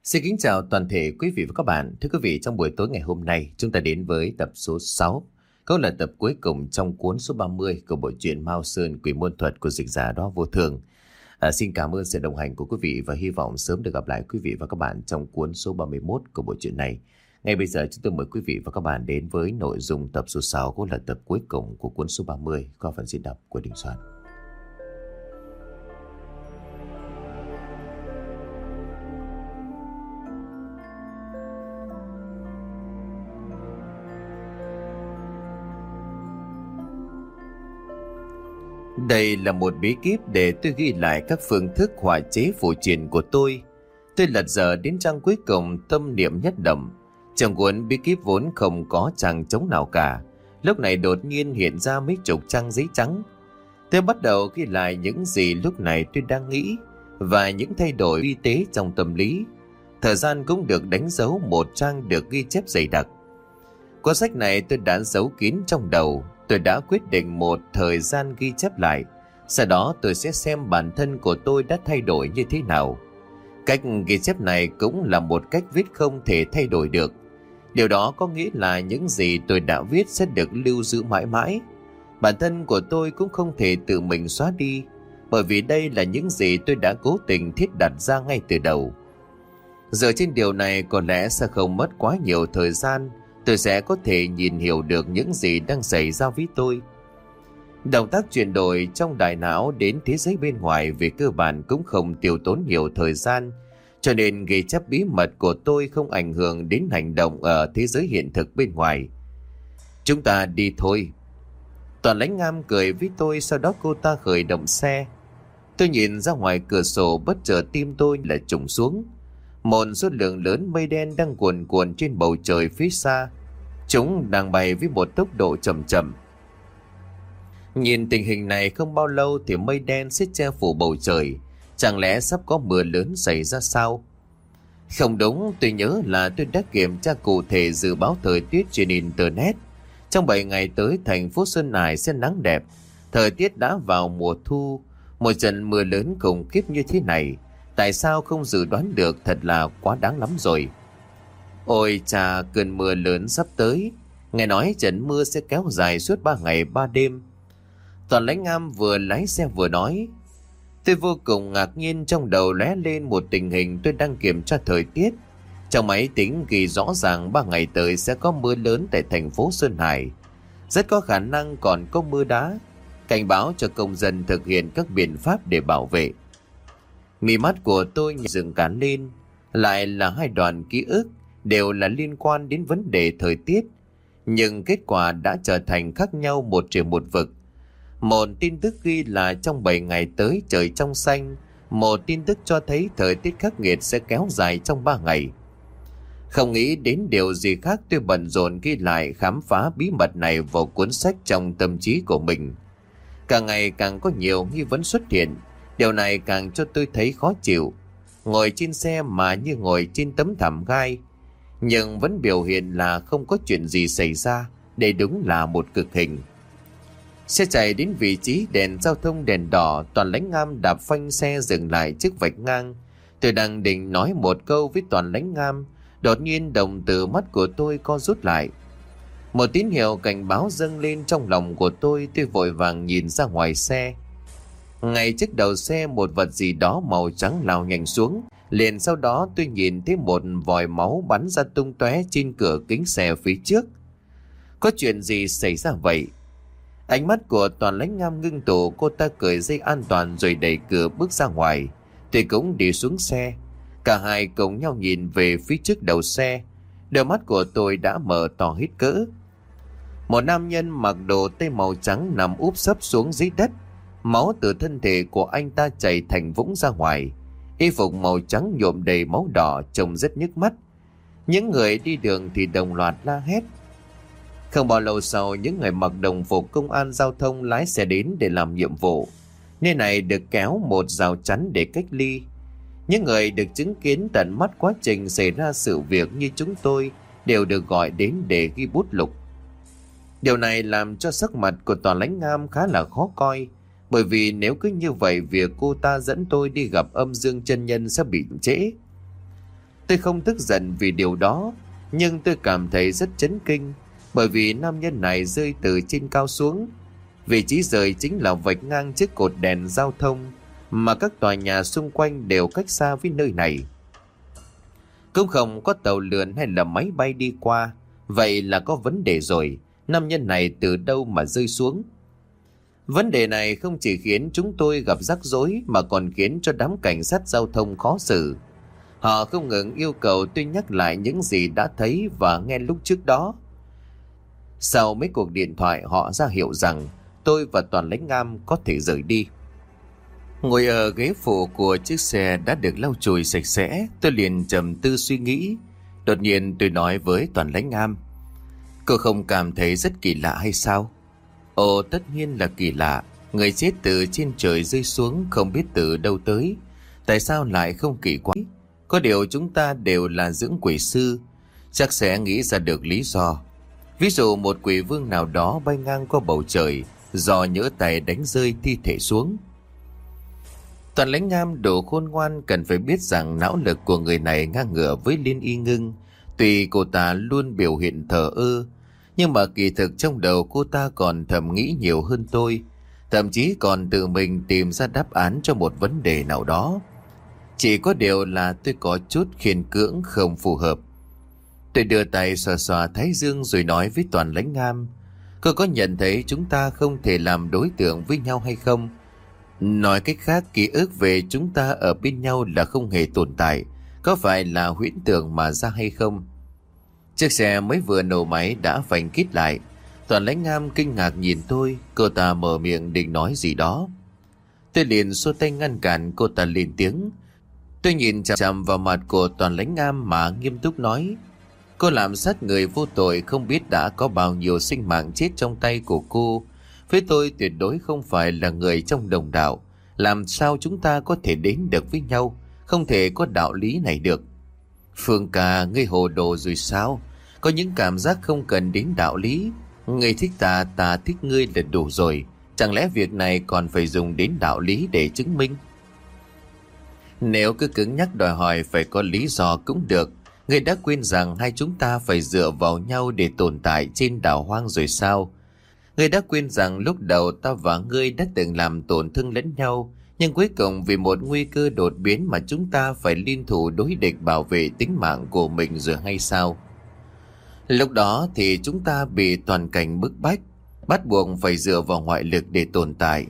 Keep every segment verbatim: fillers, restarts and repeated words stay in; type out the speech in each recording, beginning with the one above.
Xin kính chào toàn thể quý vị và các bạn. Thưa quý vị, trong buổi tối ngày hôm nay, chúng ta đến với tập số sáu, cũng là tập cuối cùng trong cuốn số ba mươi của bộ truyện Mao Sơn Quỷ Môn Thuật của dịch giả Đó Vô Thường. À, xin cảm ơn sự đồng hành của quý vị và hy vọng sớm được gặp lại quý vị và các bạn trong cuốn số ba mươi mốt của bộ truyện này. Ngay bây giờ chúng tôi mời quý vị và các bạn đến với nội dung tập số sáu, cũng là tập cuối cùng của cuốn số ba mươi qua phần diễn đọc của Đình Soạn. Đây là một bí kíp để tôi ghi lại các phương thức họa chế phù triện của tôi. Tôi lật dở đến trang cuối cùng, tâm niệm nhất động. Trong cuốn bí kíp vốn không có trang trống nào cả, lúc này đột nhiên hiện ra mấy chục trang giấy trắng. Tôi bắt đầu ghi lại những gì lúc này tôi đang nghĩ và những thay đổi vi tế trong tâm lý. Thời gian cũng được đánh dấu, một trang được ghi chép dày đặc. Cuốn sách này tôi đã giấu kín trong đầu. Tôi đã quyết định một thời gian ghi chép lại, sau đó tôi sẽ xem bản thân của tôi đã thay đổi như thế nào. Cách ghi chép này cũng là một cách viết không thể thay đổi được. Điều đó có nghĩa là những gì tôi đã viết sẽ được lưu giữ mãi mãi. Bản thân của tôi cũng không thể tự mình xóa đi, bởi vì đây là những gì tôi đã cố tình thiết đặt ra ngay từ đầu. Dựa trên điều này, có lẽ sẽ không mất quá nhiều thời gian, tôi sẽ có thể nhìn hiểu được những gì đang xảy ra với tôi. Động tác chuyển đổi trong đại não đến thế giới bên ngoài về cơ bản cũng không tiêu tốn nhiều thời gian, cho nên ghi chép bí mật của tôi không ảnh hưởng đến hành động ở thế giới hiện thực bên ngoài. Chúng ta đi thôi. Toàn Lãnh Ngam cười với tôi, sau đó cô ta khởi động xe. Tôi nhìn ra ngoài cửa sổ, bất chợt tim tôi lại trùng xuống. Một số lượng lớn mây đen đang cuồn cuộn trên bầu trời phía xa. Chúng đang bay với một tốc độ chậm chậm. Nhìn tình hình này, không bao lâu thì mây đen sẽ che phủ bầu trời. Chẳng lẽ sắp có mưa lớn xảy ra sao? Không đúng, tôi nhớ là tôi đã kiểm tra cụ thể dự báo thời tiết trên Internet. Trong bảy ngày tới, thành phố Sơn Hải sẽ nắng đẹp. Thời tiết đã vào mùa thu. Một trận mưa lớn khủng khiếp như thế này, tại sao không dự đoán được, thật là quá đáng lắm rồi. Ôi chà, cơn mưa lớn sắp tới. Nghe nói trận mưa sẽ kéo dài suốt ba ngày ba đêm. Toàn Lãnh Ngam vừa lái xe vừa nói. Tôi vô cùng ngạc nhiên, trong đầu lóe lên một tình hình tôi đang kiểm tra thời tiết. Trong máy tính ghi rõ ràng ba ngày tới sẽ có mưa lớn tại thành phố Sơn Hải. Rất có khả năng còn có mưa đá. Cảnh báo cho công dân thực hiện các biện pháp để bảo vệ. Mí mắt của tôi dựng cả lên. Lại là hai đoạn ký ức, đều là liên quan đến vấn đề thời tiết, nhưng kết quả đã trở thành khác nhau một trời một vực. Một tin tức ghi là trong bảy ngày tới trời trong xanh, một tin tức cho thấy thời tiết khắc nghiệt sẽ kéo dài trong ba ngày. Không nghĩ đến điều gì khác, tôi bận rộn ghi lại khám phá bí mật này vào cuốn sách trong tâm trí của mình. Càng ngày càng có nhiều nghi vấn xuất hiện, điều này càng cho tôi thấy khó chịu. Ngồi trên xe mà như ngồi trên tấm thảm gai, nhưng vẫn biểu hiện là không có chuyện gì xảy ra. Đây đúng là một cực hình. Xe chạy đến vị trí đèn giao thông đèn đỏ, Toàn Lãnh Ngam đạp phanh xe dừng lại trước vạch ngang. Tôi đang định nói một câu với Toàn Lãnh Ngam, đột nhiên đồng tử mắt của tôi co rút lại. Một tín hiệu cảnh báo dâng lên trong lòng của tôi. Tôi vội vàng nhìn ra ngoài xe. Ngay trước đầu xe, một vật gì đó màu trắng lao nhanh xuống. Liền sau đó tôi nhìn thấy một vòi máu bắn ra tung tóe trên cửa kính xe phía trước. Có chuyện gì xảy ra vậy? Ánh mắt của Toàn Lãnh Ngam ngưng tụ, cô ta cởi dây an toàn rồi đẩy cửa bước ra ngoài. Tôi cũng đi xuống xe. Cả hai cùng nhau nhìn về phía trước đầu xe. Đôi mắt của tôi đã mở to hít cỡ. Một nam nhân mặc đồ tây màu trắng nằm úp sấp xuống dưới đất. Máu từ thân thể của anh ta chảy thành vũng ra ngoài. Y phục màu trắng nhuộm đầy máu đỏ, trông rất nhức mắt. Những người đi đường thì đồng loạt la hét. Không bao lâu sau, những người mặc đồng phục công an giao thông lái xe đến để làm nhiệm vụ. Nơi này được kéo một rào chắn để cách ly. Những người được chứng kiến tận mắt quá trình xảy ra sự việc như chúng tôi đều được gọi đến để ghi bút lục. Điều này làm cho sắc mặt của Toàn Lãnh Ngam khá là khó coi, bởi vì nếu cứ như vậy, việc cô ta dẫn tôi đi gặp âm dương chân nhân sẽ bị trễ. Tôi không tức giận vì điều đó, nhưng tôi cảm thấy rất chấn kinh, bởi vì nam nhân này rơi từ trên cao xuống. Vị trí rơi chính là vạch ngang chiếc cột đèn giao thông, mà các tòa nhà xung quanh đều cách xa với nơi này. Cũng không có tàu lượn hay là máy bay đi qua. Vậy là có vấn đề rồi. Nam nhân này từ đâu mà rơi xuống? Vấn đề này không chỉ khiến chúng tôi gặp rắc rối, mà còn khiến cho đám cảnh sát giao thông khó xử. Họ không ngừng yêu cầu tôi nhắc lại những gì đã thấy và nghe lúc trước đó. Sau mấy cuộc điện thoại, họ ra hiệu rằng tôi và Toàn Lãnh Am có thể rời đi. Ngồi ở ghế phụ của chiếc xe đã được lau chùi sạch sẽ, tôi liền trầm tư suy nghĩ. Đột nhiên tôi nói với Toàn Lãnh Am: cô không cảm thấy rất kỳ lạ hay sao? Ồ, tất nhiên là kỳ lạ. Người chết từ trên trời rơi xuống không biết từ đâu tới. Tại sao lại không kỳ quái? Có điều chúng ta đều là dưỡng quỷ sư, chắc sẽ nghĩ ra được lý do. Ví dụ một quỷ vương nào đó bay ngang qua bầu trời, do nhỡ tay đánh rơi thi thể xuống. Toàn Lãnh Am đủ khôn ngoan cần phải biết rằng não lực của người này ngang ngửa với Liên Y Ngưng. Tuy cô ta luôn biểu hiện thờ ơ, nhưng mà kỳ thực trong đầu cô ta còn thầm nghĩ nhiều hơn tôi, thậm chí còn tự mình tìm ra đáp án cho một vấn đề nào đó. Chỉ có điều là tôi có chút khiên cưỡng không phù hợp. Tôi đưa tay xoa xoa thái dương rồi nói với Toàn Lãnh Am: cô có nhận thấy chúng ta không thể làm đối tượng với nhau hay không? Nói cách khác, ký ức về chúng ta ở bên nhau là không hề tồn tại. Có phải là huyễn tưởng mà ra hay không? Chiếc xe mới vừa nổ máy đã phanh kít lại. Toàn Lãnh Am kinh ngạc nhìn tôi. Cô ta mở miệng định nói gì đó. Tôi liền xua tay ngăn cản cô ta lên tiếng. Tôi nhìn chằm chằm vào mặt của Toàn Lãnh Am mà nghiêm túc nói: cô làm sát người vô tội, không biết đã có bao nhiêu sinh mạng chết trong tay của cô. Với tôi tuyệt đối không phải là người trong đồng đạo. Làm sao chúng ta có thể đến được với nhau? Không thể có đạo lý này được. Phương ca, ngươi hồ đồ rồi sao? Có những cảm giác không cần đến đạo lý. Ngươi thích ta, ta thích ngươi là đủ rồi. Chẳng lẽ việc này còn phải dùng đến đạo lý để chứng minh? Nếu cứ cứng nhắc đòi hỏi phải có lý do cũng được. Ngươi đã quên rằng hai chúng ta phải dựa vào nhau để tồn tại trên đảo hoang rồi sao? Ngươi đã quên rằng lúc đầu ta và ngươi đã từng làm tổn thương lẫn nhau, nhưng cuối cùng vì một nguy cơ đột biến mà chúng ta phải liên thủ đối địch bảo vệ tính mạng của mình rồi hay sao? Lúc đó thì chúng ta bị toàn cảnh bức bách, bắt buộc phải dựa vào ngoại lực để tồn tại.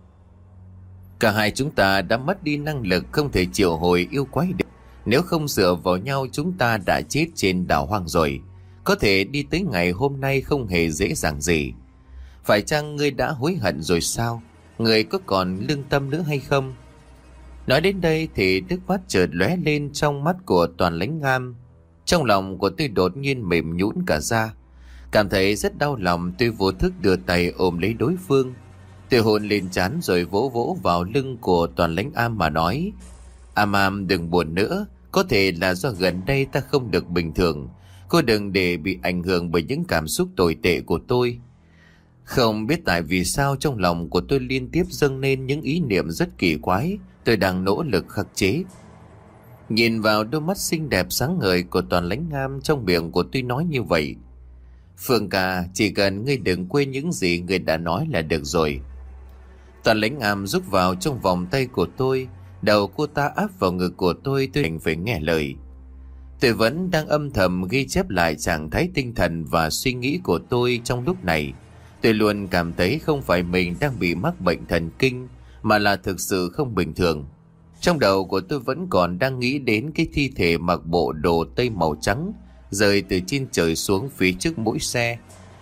Cả hai chúng ta đã mất đi năng lực, không thể triệu hồi yêu quái được. Nếu không dựa vào nhau, chúng ta đã chết trên đảo hoang rồi. Có thể đi tới ngày hôm nay không hề dễ dàng gì. Phải chăng ngươi đã hối hận rồi sao? Ngươi có còn lương tâm nữa hay không? Nói đến đây thì nước mắt chợt lóe lên trong mắt của Toàn Lãnh Am. Trong lòng của tôi đột nhiên mềm nhũn cả ra. Cảm thấy rất đau lòng, tôi vô thức đưa tay ôm lấy đối phương. Tôi hôn lên trán rồi vỗ vỗ vào lưng của Toàn Lãnh Am mà nói: Am Am đừng buồn nữa. Có thể là do gần đây ta không được bình thường. Cô đừng để bị ảnh hưởng bởi những cảm xúc tồi tệ của tôi. Không biết tại vì sao trong lòng của tôi liên tiếp dâng lên những ý niệm rất kỳ quái. Tôi đang nỗ lực khắc chế. Nhìn vào đôi mắt xinh đẹp sáng ngời của Toàn Lãnh Am, trong miệng của tôi nói như vậy: Phương ca, chỉ cần ngươi đừng quên những gì ngươi đã nói là được rồi. Toàn Lãnh Am rúc vào trong vòng tay của tôi. Đầu cô ta áp vào ngực của tôi. Tôi đành phải nghe lời. Tôi vẫn đang âm thầm ghi chép lại trạng thái tinh thần và suy nghĩ của tôi trong lúc này. Tôi luôn cảm thấy không phải mình đang bị mắc bệnh thần kinh, mà là thực sự không bình thường. Trong đầu của tôi vẫn còn đang nghĩ đến cái thi thể mặc bộ đồ tây màu trắng rơi từ trên trời xuống phía trước mũi xe.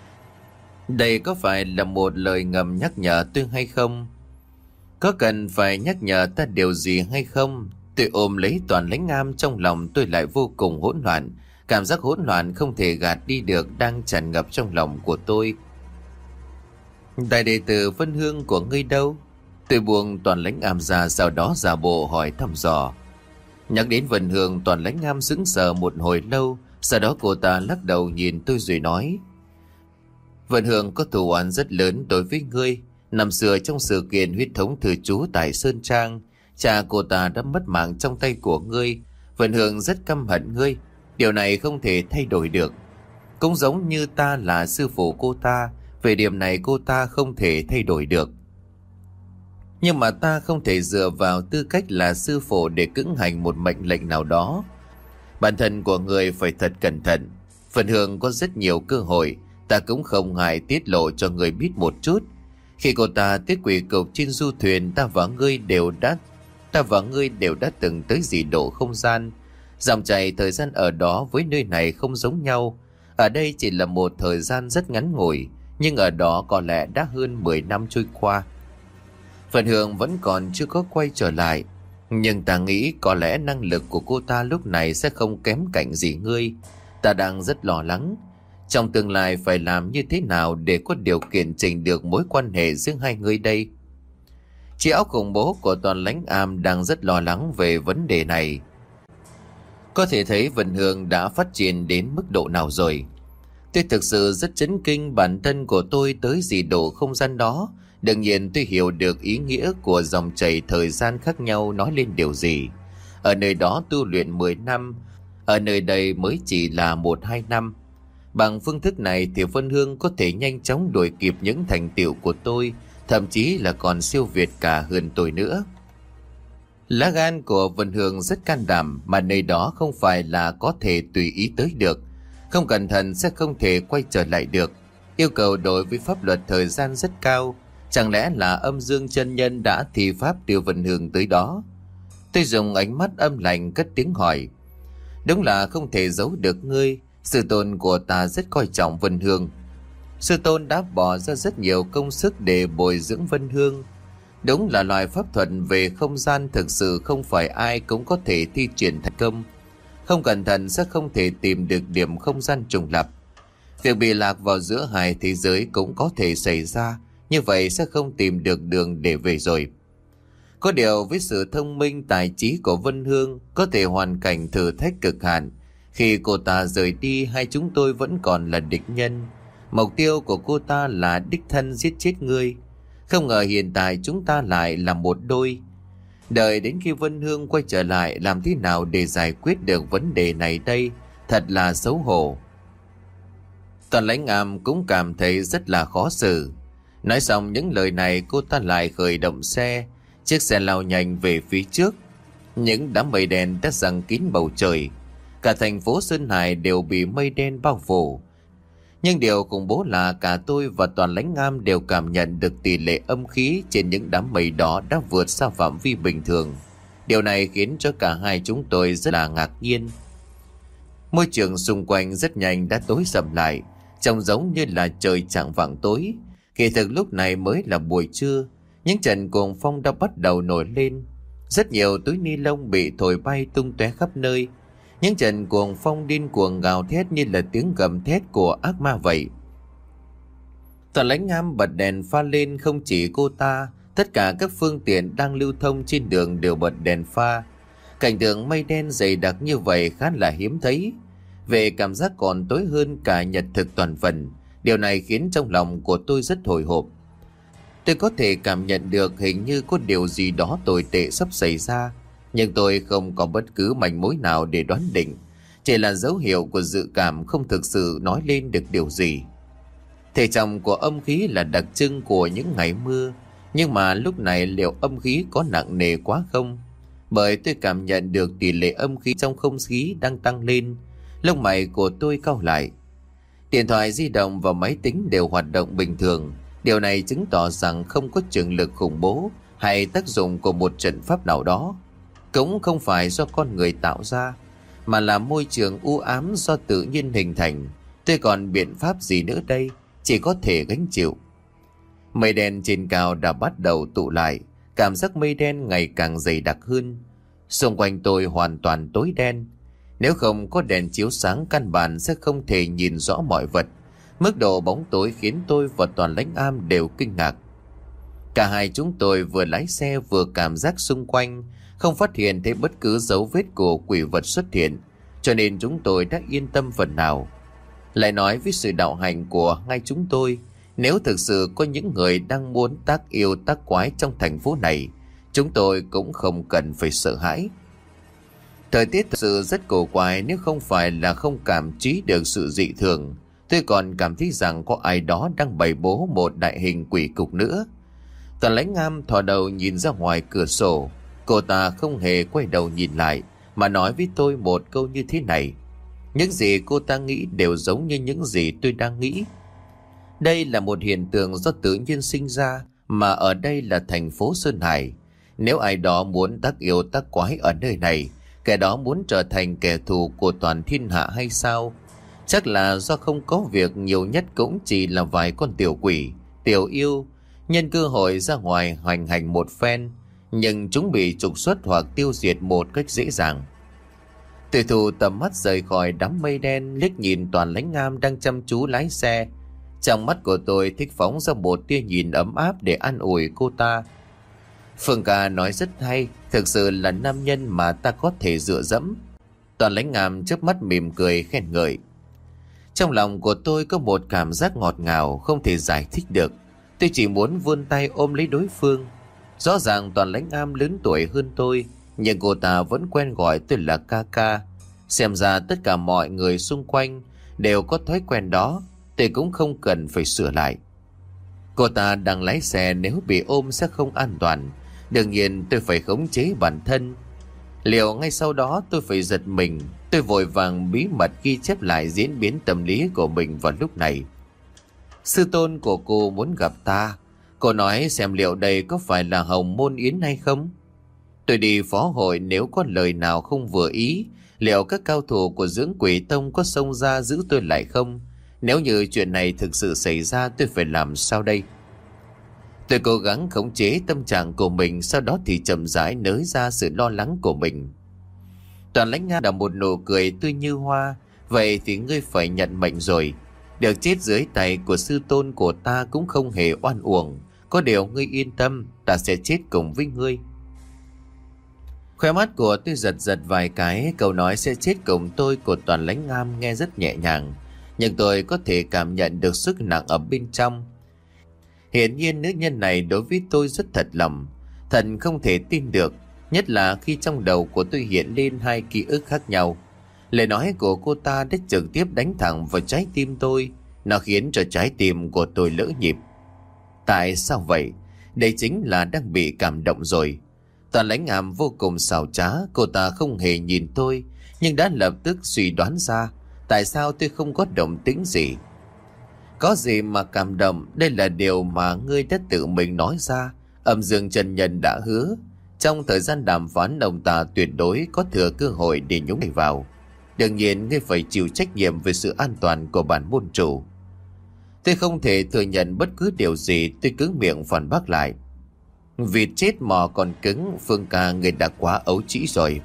Đây có phải là một lời ngầm nhắc nhở tôi hay không? Có cần phải nhắc nhở ta điều gì hay không? Tôi ôm lấy Toàn Lãnh Am, trong lòng tôi lại vô cùng hỗn loạn. Cảm giác hỗn loạn không thể gạt đi được đang tràn ngập trong lòng của tôi. Đại đệ tử Vân Hương của ngươi đâu? Tôi buông Toàn Lãnh Am ra, sau đó giả bộ hỏi thăm dò. Nhắc đến Vân Hương, Toàn Lãnh Am sững sờ một hồi lâu. Sau đó cô ta lắc đầu nhìn tôi rồi nói: Vân Hương có thù oán rất lớn đối với ngươi. Năm xưa trong sự kiện huyết thống thừa chú tại Sơn Trang, cha cô ta đã mất mạng trong tay của ngươi, Vân Hương rất căm hận ngươi. Điều này không thể thay đổi được. Cũng giống như ta là sư phụ cô ta, về điểm này cô ta không thể thay đổi được. Nhưng mà ta không thể dựa vào tư cách là sư phụ để cưỡng hành một mệnh lệnh nào đó. Bản thân của người phải thật cẩn thận. Vân Hương có rất nhiều cơ hội, ta cũng không ngại tiết lộ cho người biết một chút. Khi cô ta tiết quỷ cục trên du thuyền, ta và ngươi đều đã ta và ngươi đều đã từng tới dị độ không gian. Dòng chảy thời gian ở đó với nơi này không giống nhau. Ở đây chỉ là một thời gian rất ngắn ngủi, nhưng ở đó có lẽ đã hơn mười năm trôi qua. Vân Hương vẫn còn chưa có quay trở lại, nhưng ta nghĩ có lẽ năng lực của cô ta lúc này sẽ không kém cạnh gì ngươi. Ta đang rất lo lắng. Trong tương lai phải làm như thế nào để có điều kiện chỉnh được mối quan hệ giữa hai người đây? Chị áo khủng bố của Toàn Lãnh Am đang rất lo lắng về vấn đề này. Có thể thấy Vân Hương đã phát triển đến mức độ nào rồi. Tôi thực sự rất chấn kinh bản thân của tôi tới dị độ không gian đó. Đương nhiên tôi hiểu được ý nghĩa của dòng chảy thời gian khác nhau nói lên điều gì. Ở nơi đó tu luyện mười năm, ở nơi đây mới chỉ là một hai năm. Bằng phương thức này thì Vân Hương có thể nhanh chóng đuổi kịp những thành tựu của tôi, thậm chí là còn siêu việt cả hơn tôi nữa. Lá gan của Vân Hương rất can đảm, mà nơi đó không phải là có thể tùy ý tới được. Không cẩn thận sẽ không thể quay trở lại được. Yêu cầu đối với pháp luật thời gian rất cao. Chẳng lẽ là âm dương chân nhân đã thi pháp đưa Vân Hương tới đó? Tôi dùng ánh mắt âm lạnh cất tiếng hỏi. Đúng là không thể giấu được ngươi. Sư tôn của ta rất coi trọng Vân Hương. Sư tôn đã bỏ ra rất nhiều công sức để bồi dưỡng Vân Hương. Đúng là loại pháp thuật về không gian thực sự không phải ai cũng có thể thi triển thành công. Không cẩn thận sẽ không thể tìm được điểm không gian trùng lập. Việc bị lạc vào giữa hai thế giới cũng có thể xảy ra, như vậy sẽ không tìm được đường để về rồi. Có điều với sự thông minh tài trí của Vân Hương, có thể hoàn cảnh thử thách cực hạn. Khi cô ta rời đi, hai chúng tôi vẫn còn là địch nhân. Mục tiêu của cô ta là đích thân giết chết ngươi. Không ngờ hiện tại chúng ta lại là một đôi. Đợi đến khi Vân Hương quay trở lại, làm thế nào để giải quyết được vấn đề này đây? Thật là xấu hổ. Toàn Lãnh Am cũng cảm thấy rất là khó xử. Nói xong những lời này, cô ta lại khởi động xe. Chiếc xe lao nhanh về phía trước. Những đám mây đen đã giăng kín bầu trời. Cả thành phố Sơn Hải đều bị mây đen bao phủ. Nhưng điều khủng bố là cả tôi và Toàn Lãnh Am đều cảm nhận được tỷ lệ âm khí trên những đám mây đó đã vượt xa phạm vi bình thường. Điều này khiến cho cả hai chúng tôi rất là ngạc nhiên. Môi trường xung quanh rất nhanh đã tối sầm lại, trông giống như là trời chạng vạng tối. Kỳ thực lúc này mới là buổi trưa, những trận cuồng phong đã bắt đầu nổi lên. Rất nhiều túi ni lông bị thổi bay tung tóe khắp nơi. Những trận cuồng phong điên cuồng gào thét như là tiếng gầm thét của ác ma vậy. Toàn Lãnh Am bật đèn pha lên, không chỉ cô ta, tất cả các phương tiện đang lưu thông trên đường đều bật đèn pha. Cảnh tượng mây đen dày đặc như vậy khá là hiếm thấy. Về cảm giác còn tối hơn cả nhật thực toàn phần. Điều này khiến trong lòng của tôi rất hồi hộp. Tôi có thể cảm nhận được hình như có điều gì đó tồi tệ sắp xảy ra, nhưng tôi không có bất cứ manh mối nào để đoán định. Chỉ là dấu hiệu của dự cảm không thực sự nói lên được điều gì. Thể trọng của âm khí là đặc trưng của những ngày mưa, nhưng mà lúc này liệu âm khí có nặng nề quá không? Bởi tôi cảm nhận được tỷ lệ âm khí trong không khí đang tăng lên. Lông mày của tôi cau lại. Điện thoại di động và máy tính đều hoạt động bình thường. Điều này chứng tỏ rằng không có trường lực khủng bố hay tác dụng của một trận pháp nào đó. Cũng không phải do con người tạo ra, mà là môi trường u ám do tự nhiên hình thành. Tôi còn biện pháp gì nữa đây? Chỉ có thể gánh chịu. Mây đen trên cao đã bắt đầu tụ lại. Cảm giác mây đen ngày càng dày đặc hơn. Xung quanh tôi hoàn toàn tối đen. Nếu không có đèn chiếu sáng, căn bản sẽ không thể nhìn rõ mọi vật. Mức độ bóng tối khiến tôi và Toàn Lãnh Am đều kinh ngạc. Cả hai chúng tôi vừa lái xe vừa cảm giác xung quanh, không phát hiện thấy bất cứ dấu vết của quỷ vật xuất hiện, cho nên chúng tôi đã yên tâm phần nào. Lại nói với sự đạo hành của ngay chúng tôi, nếu thực sự có những người đang muốn tác yêu tác quái trong thành phố này, chúng tôi cũng không cần phải sợ hãi. Thời tiết thực sự rất cổ quái, nếu không phải là không cảm trí được sự dị thường, tôi còn cảm thấy rằng có ai đó đang bày bố một đại hình quỷ cục nữa. Toàn Lãnh Ngam thò đầu nhìn ra ngoài cửa sổ. Cô ta không hề quay đầu nhìn lại, mà nói với tôi một câu như thế này. Những gì cô ta nghĩ đều giống như những gì tôi đang nghĩ. Đây là một hiện tượng do tự nhiên sinh ra, mà ở đây là thành phố Sơn Hải. Nếu ai đó muốn tác yêu tác quái ở nơi này, kẻ đó muốn trở thành kẻ thù của toàn thiên hạ hay sao? Chắc là do không có việc, nhiều nhất cũng chỉ là vài con tiểu quỷ, tiểu yêu, nhân cơ hội ra ngoài hoành hành một phen, nhưng chúng bị trục xuất hoặc tiêu diệt một cách dễ dàng. Tuyệt thủ tầm mắt rời khỏi đám mây đen, liếc nhìn Toàn Lãnh Ngam đang chăm chú lái xe. Trong mắt của tôi thích phóng ra một tia nhìn ấm áp để an ủi cô ta. Phương ca nói rất hay, thực sự là nam nhân mà ta có thể dựa dẫm. Toàn Lãnh Ngam chớp mắt mỉm cười khen ngợi. Trong lòng của tôi có một cảm giác ngọt ngào không thể giải thích được. Tôi chỉ muốn vươn tay ôm lấy đối phương. Rõ ràng Toàn Lãnh Ngam lớn tuổi hơn tôi, nhưng cô ta vẫn quen gọi tôi là ca ca. Xem ra tất cả mọi người xung quanh đều có thói quen đó, tôi cũng không cần phải sửa lại. Cô ta đang lái xe, nếu bị ôm sẽ không an toàn. Đương nhiên tôi phải khống chế bản thân. Liệu ngay sau đó tôi phải giật mình. Tôi vội vàng bí mật ghi chép lại diễn biến tâm lý của mình vào lúc này. Sư tôn của cô muốn gặp ta. Cô nói xem liệu đây có phải là Hồng Môn Yến hay không. Tôi đi phó hội, nếu có lời nào không vừa ý, liệu các cao thủ của Dưỡng Quỷ Tông có xông ra giữ tôi lại không? Nếu như chuyện này thực sự xảy ra, tôi phải làm sao đây? Tôi cố gắng khống chế tâm trạng của mình, sau đó thì chậm rãi nới ra sự lo lắng của mình. Toàn Lãnh Ngam là một nụ cười tươi như hoa. Vậy thì ngươi phải nhận mệnh rồi. Được chết dưới tay của sư tôn của ta cũng không hề oan uổng. Có điều ngươi yên tâm, ta sẽ chết cùng với ngươi. Khóe mắt của tôi giật giật vài cái. Câu nói sẽ chết cùng tôi của Toàn Lãnh Ngam nghe rất nhẹ nhàng, nhưng tôi có thể cảm nhận được sức nặng ở bên trong. Hiển nhiên nữ nhân này đối với tôi rất thật lòng, thật không thể tin được. Nhất là khi trong đầu của tôi hiện lên hai ký ức khác nhau. Lời nói của cô ta đã trực tiếp đánh thẳng vào trái tim tôi. Nó khiến cho trái tim của tôi lỡ nhịp. Tại sao vậy? Đây chính là đang bị cảm động rồi. Toàn Lãnh Ngam vô cùng xảo trá. Cô ta không hề nhìn tôi, nhưng đã lập tức suy đoán ra tại sao tôi không có động tĩnh gì. Có gì mà cảm động? Đây là điều mà ngươi đã tự mình nói ra. Âm Dương chân nhân đã hứa trong thời gian đàm phán ông ta tuyệt đối có thừa cơ hội để nhúng tay vào. Đương nhiên ngươi phải chịu trách nhiệm về sự an toàn của bản môn chủ. Tôi không thể thừa nhận bất cứ điều gì. Tôi cứng miệng phản bác lại. Vịt chết mò còn cứng, Phương ca người đã quá ấu trĩ rồi.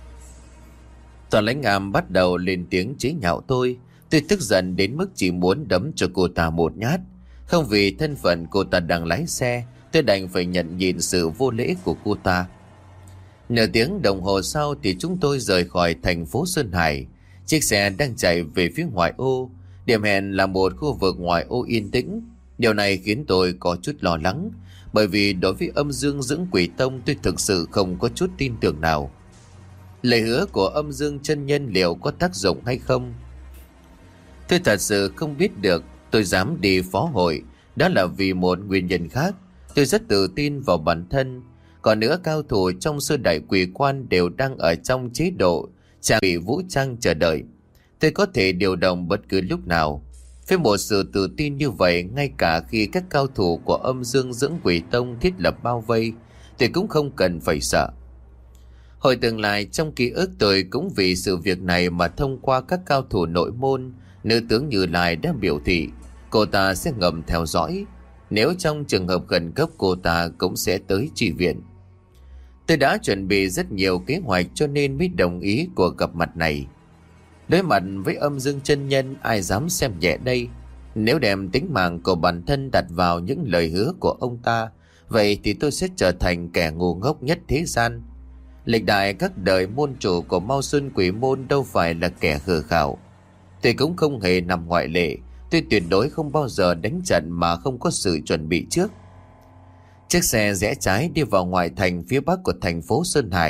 Toàn Lãnh Ngam bắt đầu lên tiếng chế nhạo tôi. Tôi tức giận đến mức chỉ muốn đấm cho cô ta một nhát. Không vì thân phận cô ta đang lái xe, tôi đành phải nhận nhìn sự vô lễ của cô ta. Nửa tiếng đồng hồ sau thì chúng tôi rời khỏi thành phố Sơn Hải. Chiếc xe đang chạy về phía ngoại ô. Điểm hẹn là một khu vực ngoại ô yên tĩnh. Điều này khiến tôi có chút lo lắng, bởi vì đối với Âm Dương Dưỡng Quỷ Tông tôi thực sự không có chút tin tưởng nào. Lời hứa của Âm Dương chân nhân liệu có tác dụng hay không? Tôi thật sự không biết được. Tôi dám đi phó hội, đó là vì một nguyên nhân khác. Tôi rất tự tin vào bản thân. Còn nữa, cao thủ trong sơ đại quỷ quan đều đang ở trong chế độ trang bị vũ trang chờ đợi. Tôi có thể điều động bất cứ lúc nào. Với một sự tự tin như vậy, ngay cả khi các cao thủ của Âm Dương Dưỡng Quỷ Tông thiết lập bao vây, tôi cũng không cần phải sợ. Hồi tưởng lại trong ký ức, tôi cũng vì sự việc này mà thông qua các cao thủ nội môn, nữ tướng Như Lai đã biểu thị cô ta sẽ ngầm theo dõi. Nếu trong trường hợp khẩn cấp, cô ta cũng sẽ tới chi viện. Tôi đã chuẩn bị rất nhiều kế hoạch cho nên mới đồng ý cuộc gặp mặt này. Đối mặt với Âm Dương chân nhân, ai dám xem nhẹ đây? Nếu đem tính mạng của bản thân đặt vào những lời hứa của ông ta, vậy thì tôi sẽ trở thành kẻ ngu ngốc nhất thế gian. Lịch đại các đời môn chủ của Mao Xuân Quỷ Môn đâu phải là kẻ hư khảo. Tôi cũng không hề nằm ngoại lệ. Tôi tuyệt đối không bao giờ đánh trận mà không có sự chuẩn bị trước. Chiếc xe rẽ trái đi vào ngoại thành phía bắc của thành phố Sơn Hải.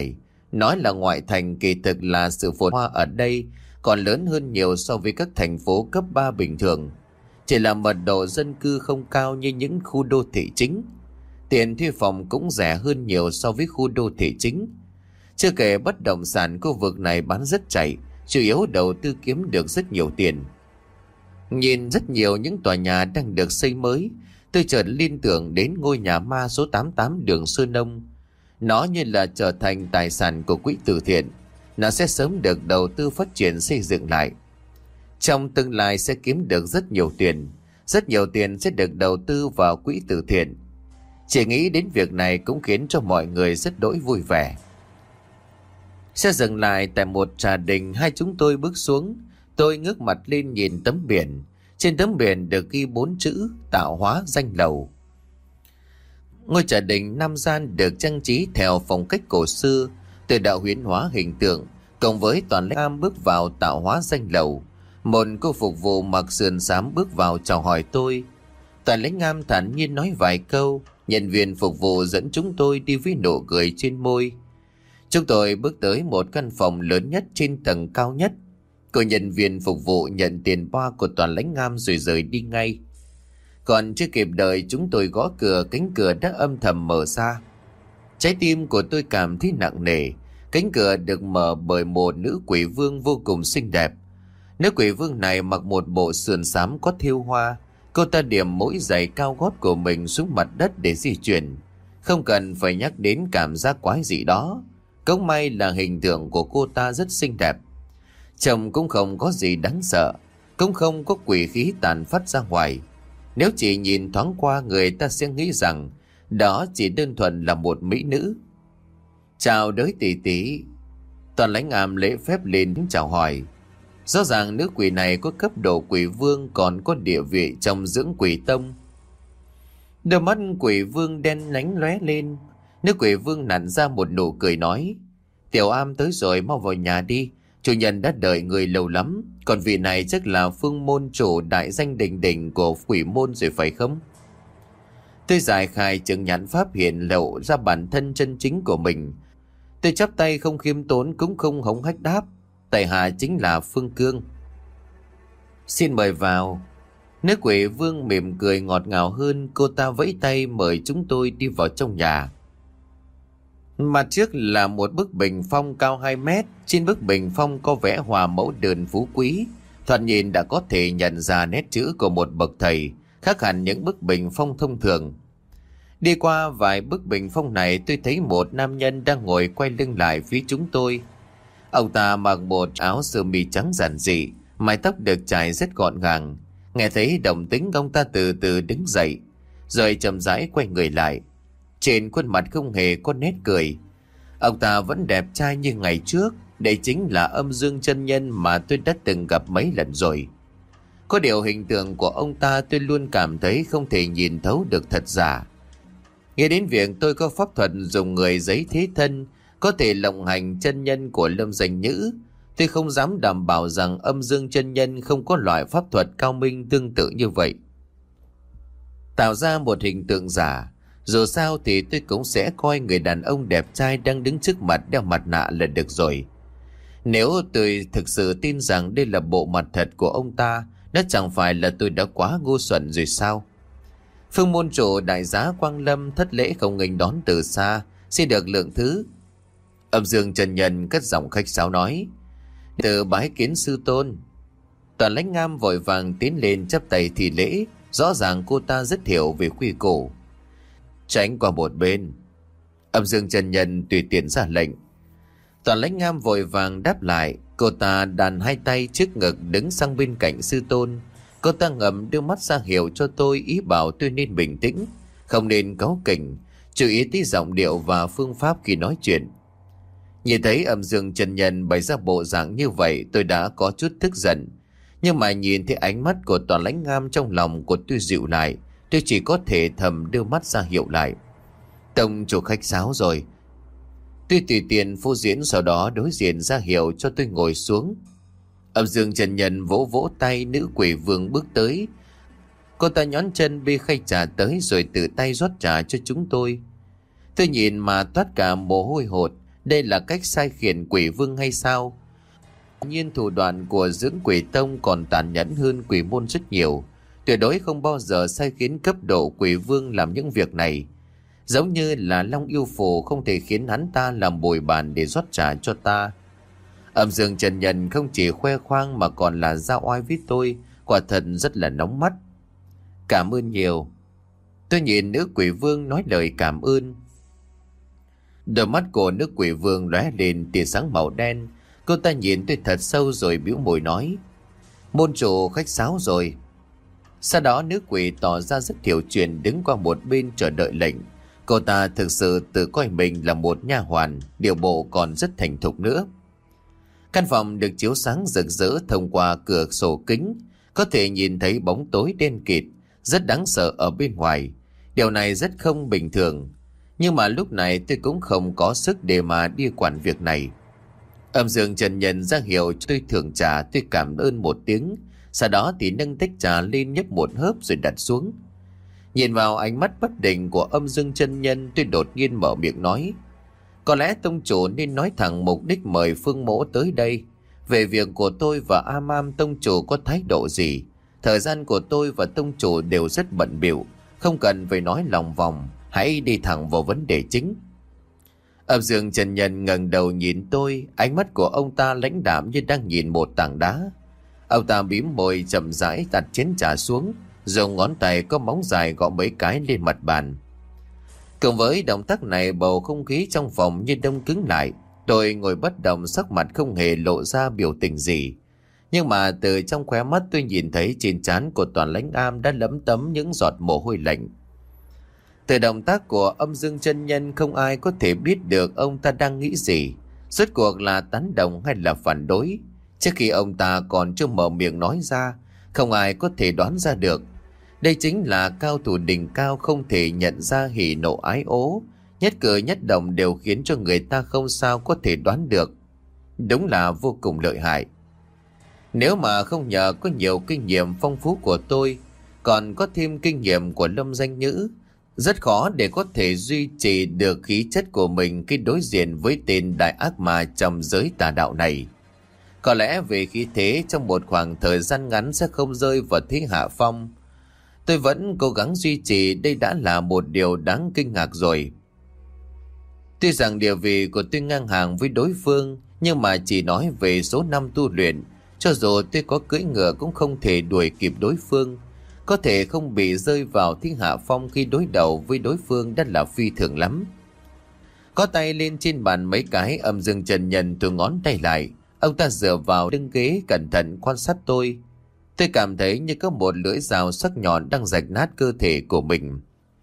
Nói là ngoại thành kỳ thực là sự phồn hoa ở đây còn lớn hơn nhiều so với các thành phố cấp ba bình thường. Chỉ là mật độ dân cư không cao như những khu đô thị chính. Tiền thuê phòng cũng rẻ hơn nhiều so với khu đô thị chính. Chưa kể bất động sản khu vực này bán rất chạy, chủ yếu đầu tư kiếm được rất nhiều tiền. Nhìn rất nhiều những tòa nhà đang được xây mới, tôi chợt liên tưởng đến ngôi nhà ma số tám mươi tám đường Sơn Nông. Nó như là trở thành tài sản của quỹ từ thiện. Nó sẽ sớm được đầu tư phát triển xây dựng lại. Trong tương lai sẽ kiếm được rất nhiều tiền. Rất nhiều tiền sẽ được đầu tư vào quỹ từ thiện. Chỉ nghĩ đến việc này cũng khiến cho mọi người rất đỗi vui vẻ. Xe dừng lại tại một trà đình, hai chúng tôi bước xuống. Tôi ngước mặt lên nhìn tấm biển. Trên tấm biển được ghi bốn chữ Tạo Hóa Danh Lầu. Ngôi trà đình nam gian được trang trí theo phong cách cổ xưa. Tôi đã huyễn hóa hình tượng cộng với toàn lãnh am bước vào Tạo Hóa Danh Lầu. Một cô phục vụ mặc sườn xám bước vào chào hỏi tôi. Toàn lãnh am thản nhiên nói vài câu. Nhân viên phục vụ dẫn chúng tôi đi với nụ cười trên môi. Chúng tôi bước tới một căn phòng lớn nhất trên tầng cao nhất. Cô nhân viên phục vụ nhận tiền boa của toàn lãnh am rồi rời đi ngay. Còn chưa kịp đợi chúng tôi gõ cửa, cánh cửa đã âm thầm mở ra. Trái tim của tôi cảm thấy nặng nề. Cánh cửa được mở bởi một nữ quỷ vương vô cùng xinh đẹp. Nữ quỷ vương này mặc một bộ sườn xám có thêu hoa. Cô ta điểm mỗi giày cao gót của mình xuống mặt đất để di chuyển. Không cần phải nhắc đến cảm giác quái dị đó. Cũng may là hình tượng của cô ta rất xinh đẹp. Trông cũng không có gì đáng sợ, cũng không có quỷ khí tàn phát ra ngoài. Nếu chỉ nhìn thoáng qua, người ta sẽ nghĩ rằng đó chỉ đơn thuần là một mỹ nữ. Chào đới tỷ tỷ. Toàn lãnh am lễ phép lên chào hỏi. Rõ ràng nữ quỷ này có cấp độ quỷ vương, còn có địa vị trong dưỡng quỷ tông. Đôi mắt quỷ vương đen lánh lóe lên. Nữ quỷ vương nặn ra một nụ cười nói: Tiểu am tới rồi, mau vào nhà đi. Chủ nhân đã đợi người lâu lắm. Còn vị này chắc là phương môn chủ đại danh đỉnh đỉnh của quỷ môn rồi phải không? Tôi giải khai chứng nhãn pháp hiện lộ ra bản thân chân chính của mình. Tôi chắp tay không khiêm tốn cũng không hống hách đáp: tại hạ chính là Phương Cương. Xin mời vào. Nữ quỷ vương mỉm cười ngọt ngào hơn. Cô ta vẫy tay mời chúng tôi đi vào trong nhà. Mặt trước là một bức bình phong cao hai mét. Trên bức bình phong có vẽ hòa mẫu đơn phú quý. Thoạt nhìn đã có thể nhận ra nét chữ của một bậc thầy, khác hẳn những bức bình phong thông thường. Đi qua vài bức bình phong này, tôi thấy một nam nhân đang ngồi quay lưng lại phía chúng tôi. Ông ta mặc một áo sơ mi trắng giản dị, mái tóc được chải rất gọn gàng. Nghe thấy động tĩnh, ông ta từ từ đứng dậy, rồi chậm rãi quay người lại. Trên khuôn mặt không hề có nét cười. Ông ta vẫn đẹp trai như ngày trước. Đây chính là Âm Dương chân nhân mà tôi đã từng gặp mấy lần rồi. Có điều hình tượng của ông ta tôi luôn cảm thấy không thể nhìn thấu được thật giả. Nghe đến việc tôi có pháp thuật dùng người giấy thế thân, có thể lộng hành chân nhân của Lâm Danh Nhữ, tôi không dám đảm bảo rằng Âm Dương chân nhân không có loại pháp thuật cao minh tương tự như vậy. Tạo ra một hình tượng giả, dù sao thì tôi cũng sẽ coi người đàn ông đẹp trai đang đứng trước mặt đeo mặt nạ là được rồi. Nếu tôi thực sự tin rằng đây là bộ mặt thật của ông ta, nó chẳng phải là tôi đã quá ngu xuẩn rồi sao? Phương môn chủ đại giá Quang Lâm thất lễ không nghênh đón từ xa, xin được lượng thứ. Âm Dương chân nhân cất giọng khách sáo nói: từ bái kiến sư tôn. Toàn lãnh am vội vàng tiến lên chắp tay thì lễ. Rõ ràng cô ta rất hiểu về quy củ. Tránh qua một bên. Âm Dương chân nhân tùy tiện ra lệnh. Toàn lãnh am vội vàng đáp lại. Cô ta đàn hai tay trước ngực đứng sang bên cạnh sư tôn. Cô ta ngậm đưa mắt ra hiệu cho tôi, ý bảo tôi nên bình tĩnh, không nên cáu kỉnh, chú ý tới giọng điệu và phương pháp khi nói chuyện. Nhìn thấy Âm Dương chân nhân bày ra bộ dạng như vậy, tôi đã có chút tức giận. Nhưng mà nhìn thấy ánh mắt của Toàn lãnh am, trong lòng của tôi dịu lại. Tôi chỉ có thể thầm đưa mắt ra hiệu lại. Tông chủ khách sáo rồi. Tôi tùy tiện phô diễn, sau đó đối diện ra hiệu cho tôi ngồi xuống. Âm Dương chân nhân vỗ vỗ tay. Nữ quỷ vương bước tới. Cô ta nhón chân bê khay trà tới rồi tự tay rót trà cho chúng tôi. Tôi nhìn mà toát cả mồ hôi hột. Đây là cách sai khiển quỷ vương hay sao? Nhiên thủ đoạn của dưỡng quỷ tông còn tàn nhẫn hơn quỷ môn rất nhiều. Tuyệt đối không bao giờ sai khiến cấp độ quỷ vương làm những việc này. Giống như là Long Yêu Phù không thể khiến hắn ta làm bồi bàn để rót trà cho ta. Âm Dương Chân Nhân không chỉ khoe khoang mà còn là giao oai với tôi, quả thật rất là nóng mắt. Cảm ơn nhiều. Tôi nhìn nữ quỷ vương nói lời cảm ơn. Đôi mắt của nữ quỷ vương lóe lên tia sáng màu đen. Cô ta nhìn tôi thật sâu rồi bĩu môi nói: Môn chủ khách sáo rồi. Sau đó nữ quỷ tỏ ra rất hiểu chuyện, đứng qua một bên chờ đợi lệnh. Cô ta thực sự tự coi mình là một nha hoàn, điều bộ còn rất thành thục nữa. Căn phòng được chiếu sáng rực rỡ thông qua cửa sổ kính, có thể nhìn thấy bóng tối đen kịt, rất đáng sợ ở bên ngoài. Điều này rất không bình thường. Nhưng mà lúc này tôi cũng không có sức để mà đi quản việc này. Âm Dương Chân Nhân ra hiệu tôi thưởng trà, tôi cảm ơn một tiếng. Sau đó thì nâng tách trà lên nhấp một hớp rồi đặt xuống. Nhìn vào ánh mắt bất định của Âm Dương Chân Nhân, tôi đột nhiên mở miệng nói: Có lẽ tông chủ nên nói thẳng mục đích mời Phương Mỗ tới đây. Về việc của tôi và A Mam, tông chủ có thái độ gì? Thời gian của tôi và tông chủ đều rất bận bịu, không cần phải nói lòng vòng, hãy đi thẳng vào vấn đề chính. Âm Dương Chân Nhân ngẩng đầu nhìn tôi, ánh mắt của ông ta lãnh đạm như đang nhìn một tảng đá. Ông ta bĩm môi chậm rãi đặt chén trà xuống, dùng ngón tay có móng dài gõ mấy cái lên mặt bàn. Cùng với động tác này, bầu không khí trong phòng như đông cứng lại. Tôi ngồi bất động, sắc mặt không hề lộ ra biểu tình gì. Nhưng mà từ trong khóe mắt tôi nhìn thấy trên trán của Toàn Lãnh Am đã lấm tấm những giọt mồ hôi lạnh. Từ động tác của Âm Dương Chân Nhân, không ai có thể biết được ông ta đang nghĩ gì, rốt cuộc là tán đồng hay là phản đối. Trước khi ông ta còn chưa mở miệng nói ra, không ai có thể đoán ra được. Đây chính là cao thủ đỉnh cao, không thể nhận ra hỉ nộ ái ố, nhất cử nhất động đều khiến cho người ta không sao có thể đoán được. Đúng là vô cùng lợi hại. Nếu mà không nhờ có nhiều kinh nghiệm phong phú của tôi, còn có thêm kinh nghiệm của Lâm Danh Nhữ, rất khó để có thể duy trì được khí chất của mình khi đối diện với tên đại ác ma trong giới tà đạo này. Có lẽ về khí thế trong một khoảng thời gian ngắn sẽ không rơi vào thế hạ phong. Tôi vẫn cố gắng duy trì, đây đã là một điều đáng kinh ngạc rồi. Tuy rằng địa vị của tôi ngang hàng với đối phương, nhưng mà chỉ nói về số năm tu luyện, cho dù tôi có cưỡi ngựa cũng không thể đuổi kịp đối phương. Có thể không bị rơi vào thiên hạ phong khi đối đầu với đối phương đã là phi thường lắm. Có tay lên trên bàn mấy cái, Âm Dương Chân Nhân thu ngón tay lại. Ông ta dựa vào lưng ghế cẩn thận quan sát tôi. Tôi cảm thấy như có một lưỡi dao sắc nhọn đang rạch nát cơ thể của mình.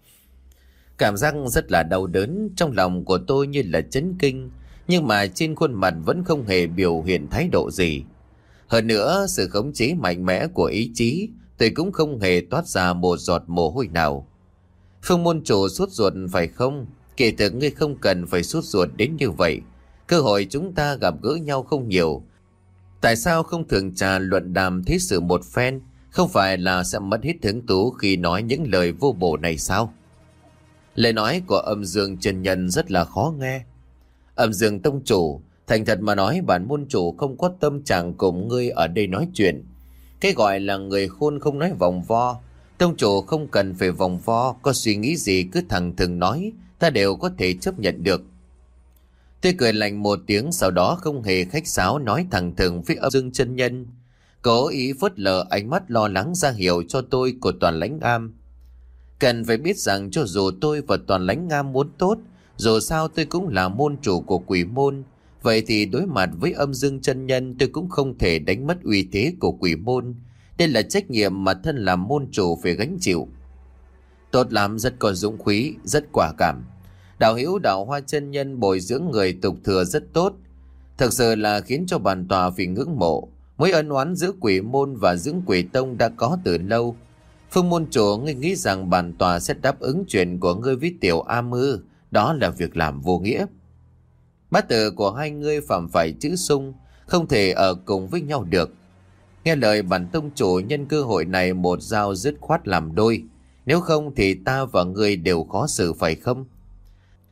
Cảm giác rất là đau đớn, trong lòng của tôi như là chấn kinh, nhưng mà trên khuôn mặt vẫn không hề biểu hiện thái độ gì. Hơn nữa, sự khống chế mạnh mẽ của ý chí, tôi cũng không hề toát ra một giọt mồ hôi nào. Phương môn chủ sốt ruột phải không? Kể từ ngươi không cần phải sốt ruột đến như vậy. Cơ hội chúng ta gặp gỡ nhau không nhiều. Tại sao không thường trà luận đàm thế sự một phen? Không phải là sẽ mất hết hứng thú khi nói những lời vô bổ này sao? Lời nói của Âm Dương Chân Nhân rất là khó nghe. Âm Dương tông chủ, thành thật mà nói, bản môn chủ không có tâm trạng cùng ngươi ở đây nói chuyện. Cái gọi là người khôn không nói vòng vo. Tông chủ không cần phải vòng vo, có suy nghĩ gì cứ thẳng thừng nói, ta đều có thể chấp nhận được. Tôi cười lạnh một tiếng, sau đó không hề khách sáo nói thẳng thừng với Âm Dương Chân Nhân. Cố ý phớt lờ ánh mắt lo lắng ra hiệu cho tôi của Toàn Lãnh Am. Cần phải biết rằng cho dù tôi và Toàn Lãnh Am muốn tốt, dù sao tôi cũng là môn chủ của quỷ môn. Vậy thì đối mặt với Âm Dương Chân Nhân, tôi cũng không thể đánh mất uy thế của quỷ môn. Đây là trách nhiệm mà thân làm môn chủ phải gánh chịu. Tốt lắm, rất có dũng khí, rất quả cảm. Đạo hữu Đạo Hoa chân nhân bồi dưỡng người tục thừa rất tốt, thực sự là khiến cho bản tòa vì ngưỡng mộ. Mối ân oán giữa quỷ môn và dưỡng quỷ tông đã có từ lâu. Phương môn chủ, ngươi nghĩ rằng bản tòa sẽ đáp ứng chuyện của ngươi với Tiểu A Mư? Đó là việc làm vô nghĩa. Bát tự của hai ngươi phạm phải chữ xung, không thể ở cùng với nhau được. Nghe lời bản tông chủ, nhân cơ hội này một dao dứt khoát làm đôi. Nếu không thì ta và ngươi đều khó xử phải không?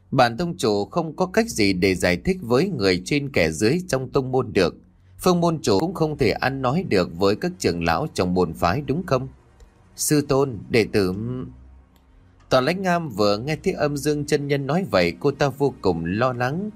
Bản tông chủ không có cách gì để giải thích với người trên kẻ dưới trong tông môn được. Phương môn chủ cũng không thể ăn nói được với các trưởng lão trong môn phái, đúng không? Sư tôn, đệ tử... Toàn Lãnh Ngam vừa nghe thấy Âm Dương chân nhân nói vậy, cô ta vô cùng lo lắng.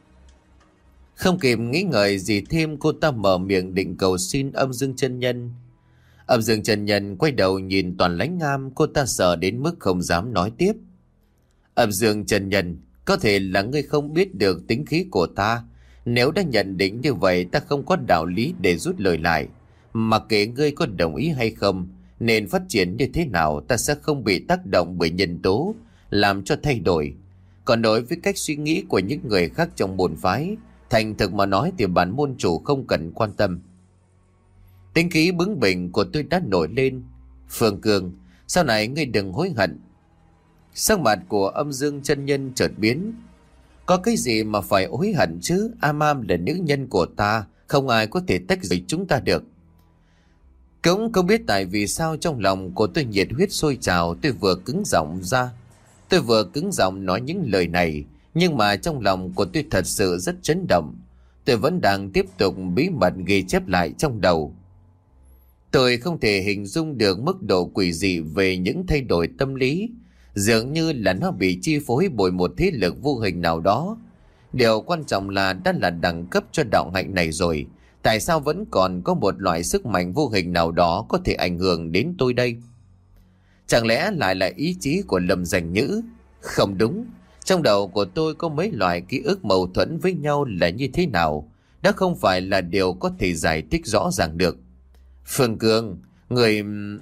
Không kịp nghĩ ngợi gì thêm, cô ta mở miệng định cầu xin Âm Dương chân nhân. Âm Dương chân nhân quay đầu nhìn Toàn Lãnh Ngam, cô ta sợ đến mức không dám nói tiếp. Âm Dương chân nhân, có thể là ngươi không biết được tính khí của ta. Nếu đã nhận định như vậy, ta không có đạo lý để rút lời lại. Mặc kệ ngươi có đồng ý hay không, nên phát triển như thế nào, ta sẽ không bị tác động bởi nhân tố làm cho thay đổi. Còn đối với cách suy nghĩ của những người khác trong môn phái, thành thực mà nói thì bản môn chủ không cần quan tâm. Tính khí bướng bỉnh của tôi đã nổi lên. Phương Cường, sau này ngươi đừng hối hận. Sắc mặt của Âm Dương chân nhân chợt biến. Có cái gì mà phải hối hận chứ? Amam là nữ nhân của ta, không ai có thể tách rời chúng ta được. Cũng không biết tại vì sao trong lòng của tôi nhiệt huyết sôi trào, tôi vừa cứng giọng ra. Tôi vừa cứng giọng nói những lời này, nhưng mà trong lòng của tôi thật sự rất chấn động. Tôi vẫn đang tiếp tục bí mật ghi chép lại trong đầu. Tôi không thể hình dung được mức độ quỷ dị về những thay đổi tâm lý, dường như là nó bị chi phối bởi một thế lực vô hình nào đó. Điều quan trọng là đã là đẳng cấp cho đạo hạnh này rồi, tại sao vẫn còn có một loại sức mạnh vô hình nào đó có thể ảnh hưởng đến tôi đây? Chẳng lẽ lại là ý chí của Lâm Giành Nhữ? Không đúng, trong đầu của tôi có mấy loại ký ức mâu thuẫn với nhau là như thế nào, đó không phải là điều có thể giải thích rõ ràng được. Phương Cường, người...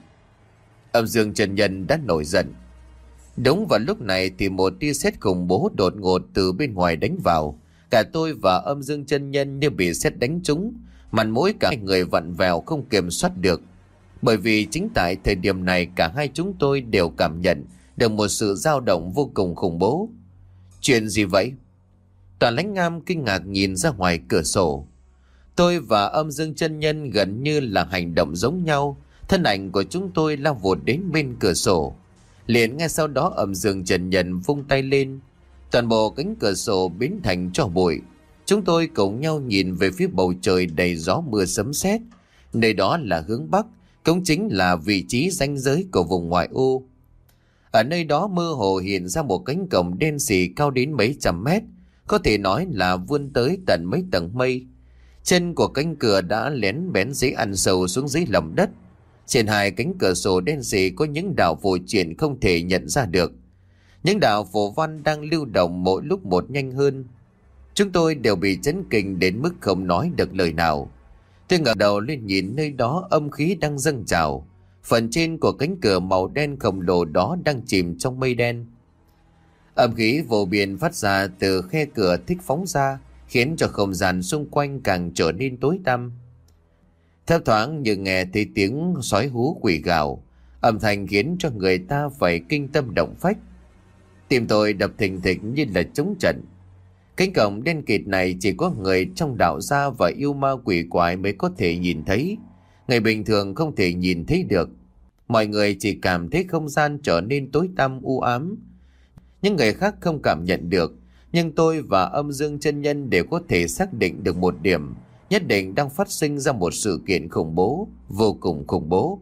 Âm Dương chân nhân đã nổi giận. Đúng vào lúc này thì một tia sét khủng bố đột ngột từ bên ngoài đánh vào. Cả tôi và Âm Dương chân nhân như bị sét đánh trúng, mặt mũi cả hai người vặn vẹo không kiểm soát được. Bởi vì chính tại thời điểm này cả hai chúng tôi đều cảm nhận được một sự dao động vô cùng khủng bố. Chuyện gì vậy? Toàn Lãnh Ngam kinh ngạc nhìn ra ngoài cửa sổ. Tôi và Âm Dương chân nhân gần như là hành động giống nhau, thân ảnh của chúng tôi lao vụt đến bên cửa sổ. Liền ngay sau đó Âm Dương chân nhân vung tay lên, toàn bộ cánh cửa sổ biến thành tro bụi. Chúng tôi cùng nhau nhìn về phía bầu trời đầy gió mưa sấm sét. Nơi đó là hướng Bắc, cũng chính là vị trí ranh giới của vùng ngoại ô. Ở nơi đó mơ hồ hiện ra một cánh cổng đen sì cao đến mấy trăm mét, có thể nói là vươn tới tận mấy tầng mây. Chân của cánh cửa đã lén bén dễ ăn sâu xuống dưới lòng đất. Trên hai cánh cửa sổ đen sì có những đạo phù triển không thể nhận ra được. Những đạo phù văn đang lưu động mỗi lúc một nhanh hơn. Chúng tôi đều bị chấn kinh đến mức không nói được lời nào. Tôi ngẩng đầu lên nhìn nơi đó, âm khí đang dâng trào. Phần trên của cánh cửa màu đen khổng lồ đó đang chìm trong mây đen. Âm khí vô biên phát ra từ khe cửa thích phóng ra, khiến cho không gian xung quanh càng trở nên tối tăm. Thấp thoáng như nghe thấy tiếng sói hú quỷ gào, âm thanh khiến cho người ta phải kinh tâm động phách. Tim tôi đập thình thịch như là trống trận. Cánh cổng đen kịt này chỉ có người trong đạo gia và yêu ma quỷ quái mới có thể nhìn thấy. Người bình thường không thể nhìn thấy được. Mọi người chỉ cảm thấy không gian trở nên tối tăm u ám. Những người khác không cảm nhận được, nhưng tôi và Âm Dương chân nhân đều có thể xác định được một điểm, nhất định đang phát sinh ra một sự kiện khủng bố, vô cùng khủng bố.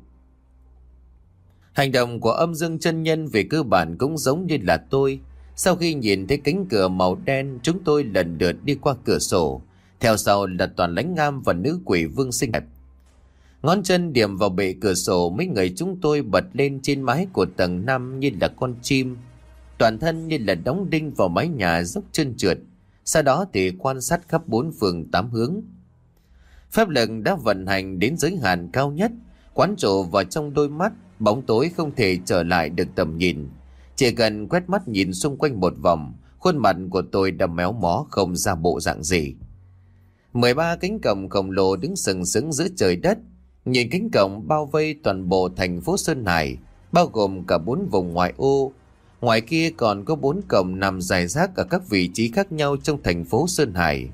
Hành động của Âm Dương chân nhân về cơ bản cũng giống như là tôi. Sau khi nhìn thấy cánh cửa màu đen, chúng tôi lần lượt đi qua cửa sổ. Theo sau là Toàn Lãnh Ngam và nữ quỷ Vương xinh đẹp. Ngón chân điểm vào bệ cửa sổ, mấy người chúng tôi bật lên trên mái của tầng năm như là con chim. Toàn thân như là đóng đinh vào mái nhà dốc trơn trượt. Sau đó thì quan sát khắp bốn phương tám hướng. Pháp lực đã vận hành đến giới hạn cao nhất, quán trổ vào trong đôi mắt, bóng tối không thể trở lại được tầm nhìn. Chỉ cần quét mắt nhìn xung quanh một vòng, khuôn mặt của tôi đã méo mó không ra bộ dạng gì. mười ba cánh cổng khổng lồ đứng sừng sững giữa trời đất. Nhìn cánh cổng bao vây toàn bộ thành phố Sơn Hải, bao gồm cả bốn vùng ngoại ô. Ngoài kia còn có bốn cổng nằm rải rác ở các vị trí khác nhau trong thành phố Sơn Hải.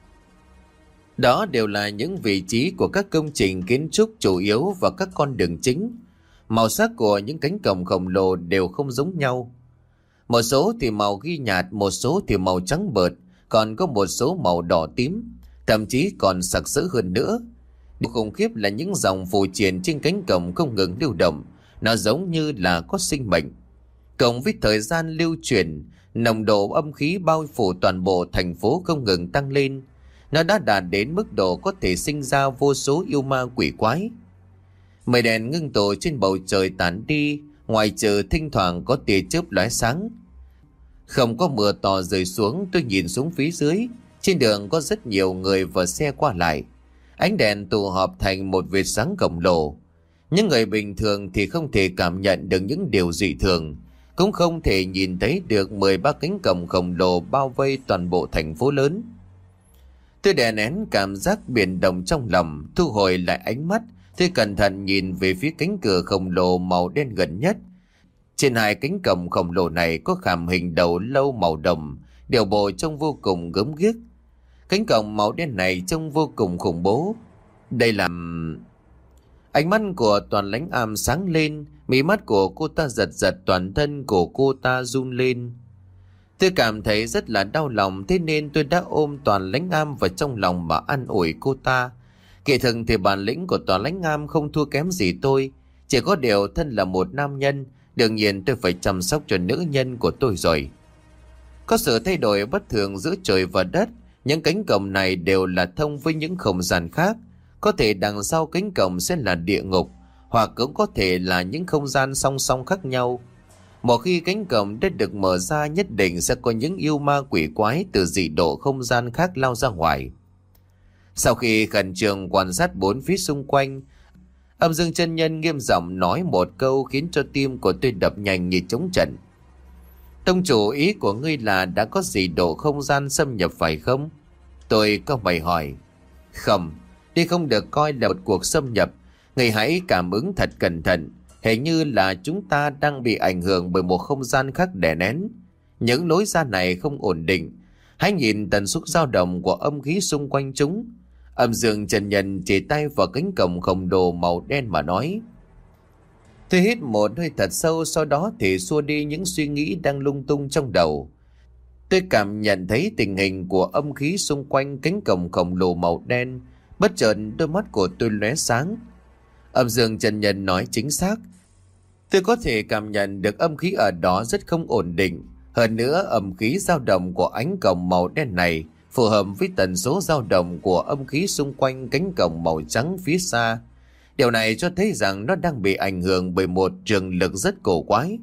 Đó đều là những vị trí của các công trình kiến trúc chủ yếu và các con đường chính. Màu sắc của những cánh cổng khổng lồ đều không giống nhau. Một số thì màu ghi nhạt, một số thì màu trắng bợt, còn có một số màu đỏ tím, thậm chí còn sặc sỡ hơn nữa. Điều khủng khiếp là những dòng phù triện trên cánh cổng không ngừng lưu động, nó giống như là có sinh mệnh. Cộng với thời gian lưu chuyển, nồng độ âm khí bao phủ toàn bộ thành phố không ngừng tăng lên. Nó đã đạt đến mức độ có thể sinh ra vô số yêu ma quỷ quái. Mây đèn ngưng tụ trên bầu trời tản đi, ngoài trừ thỉnh thoảng có tia chớp lóe sáng. Không có mưa to rơi xuống, tôi nhìn xuống phía dưới. Trên đường có rất nhiều người và xe qua lại. Ánh đèn tụ họp thành một vệt sáng khổng lồ. Những người bình thường thì không thể cảm nhận được những điều dị thường, cũng không thể nhìn thấy được mười ba cánh cổng khổng lồ bao vây toàn bộ thành phố lớn. Tôi đè nén cảm giác biển động trong lòng, thu hồi lại ánh mắt. Tôi cẩn thận nhìn về phía cánh cửa khổng lồ màu đen gần nhất. Trên hai cánh cổng khổng lồ này có khảm hình đầu lâu màu đồng, điều bộ trông vô cùng gớm ghiếc. Cánh cổng màu đen này trông vô cùng khủng bố. Đây là... Ánh mắt của Toàn Lãnh Am sáng lên, mí mắt của cô ta giật giật, toàn thân của cô ta run lên. Tôi cảm thấy rất là đau lòng, thế nên tôi đã ôm Toàn Lãnh Am vào trong lòng mà an ủi cô ta. Kỳ thực thì bản lĩnh của Toàn Lãnh Am không thua kém gì tôi, chỉ có điều thân là một nam nhân, đương nhiên tôi phải chăm sóc cho nữ nhân của tôi rồi. Có sự thay đổi bất thường giữa trời và đất, những cánh cổng này đều là thông với những không gian khác. Có thể đằng sau cánh cổng sẽ là địa ngục, hoặc cũng có thể là những không gian song song khác nhau. Một khi cánh cổng đã được mở ra, nhất định sẽ có những yêu ma quỷ quái từ dị độ không gian khác lao ra ngoài. Sau khi khẩn trương quan sát bốn phía xung quanh, Âm Dương chân nhân nghiêm giọng nói một câu khiến cho tim của tôi đập nhanh như trống trận. Tông chủ, ý của ngươi là đã có dị độ không gian xâm nhập phải không? Tôi có mày hỏi. Không, đây không được coi là một cuộc xâm nhập. Ngươi hãy cảm ứng thật cẩn thận. Hình như là chúng ta đang bị ảnh hưởng bởi một không gian khác đè nén. Những lối ra này không ổn định. Hãy nhìn tần suất dao động của âm khí xung quanh chúng. Âm Dương chân nhân chỉ tay vào cánh cổng khổng lồ màu đen mà nói. Tôi hít một hơi thật sâu, sau đó thì xua đi những suy nghĩ đang lung tung trong đầu. Tôi cảm nhận thấy tình hình của âm khí xung quanh cánh cổng khổng lồ màu đen. Bất chợt đôi mắt của tôi lóe sáng. Âm Dương chân nhân nói chính xác. Tôi có thể cảm nhận được âm khí ở đó rất không ổn định. Hơn nữa, âm khí dao động của ánh cổng màu đen này phù hợp với tần số dao động của âm khí xung quanh cánh cổng màu trắng phía xa. Điều này cho thấy rằng nó đang bị ảnh hưởng bởi một trường lực rất cổ quái.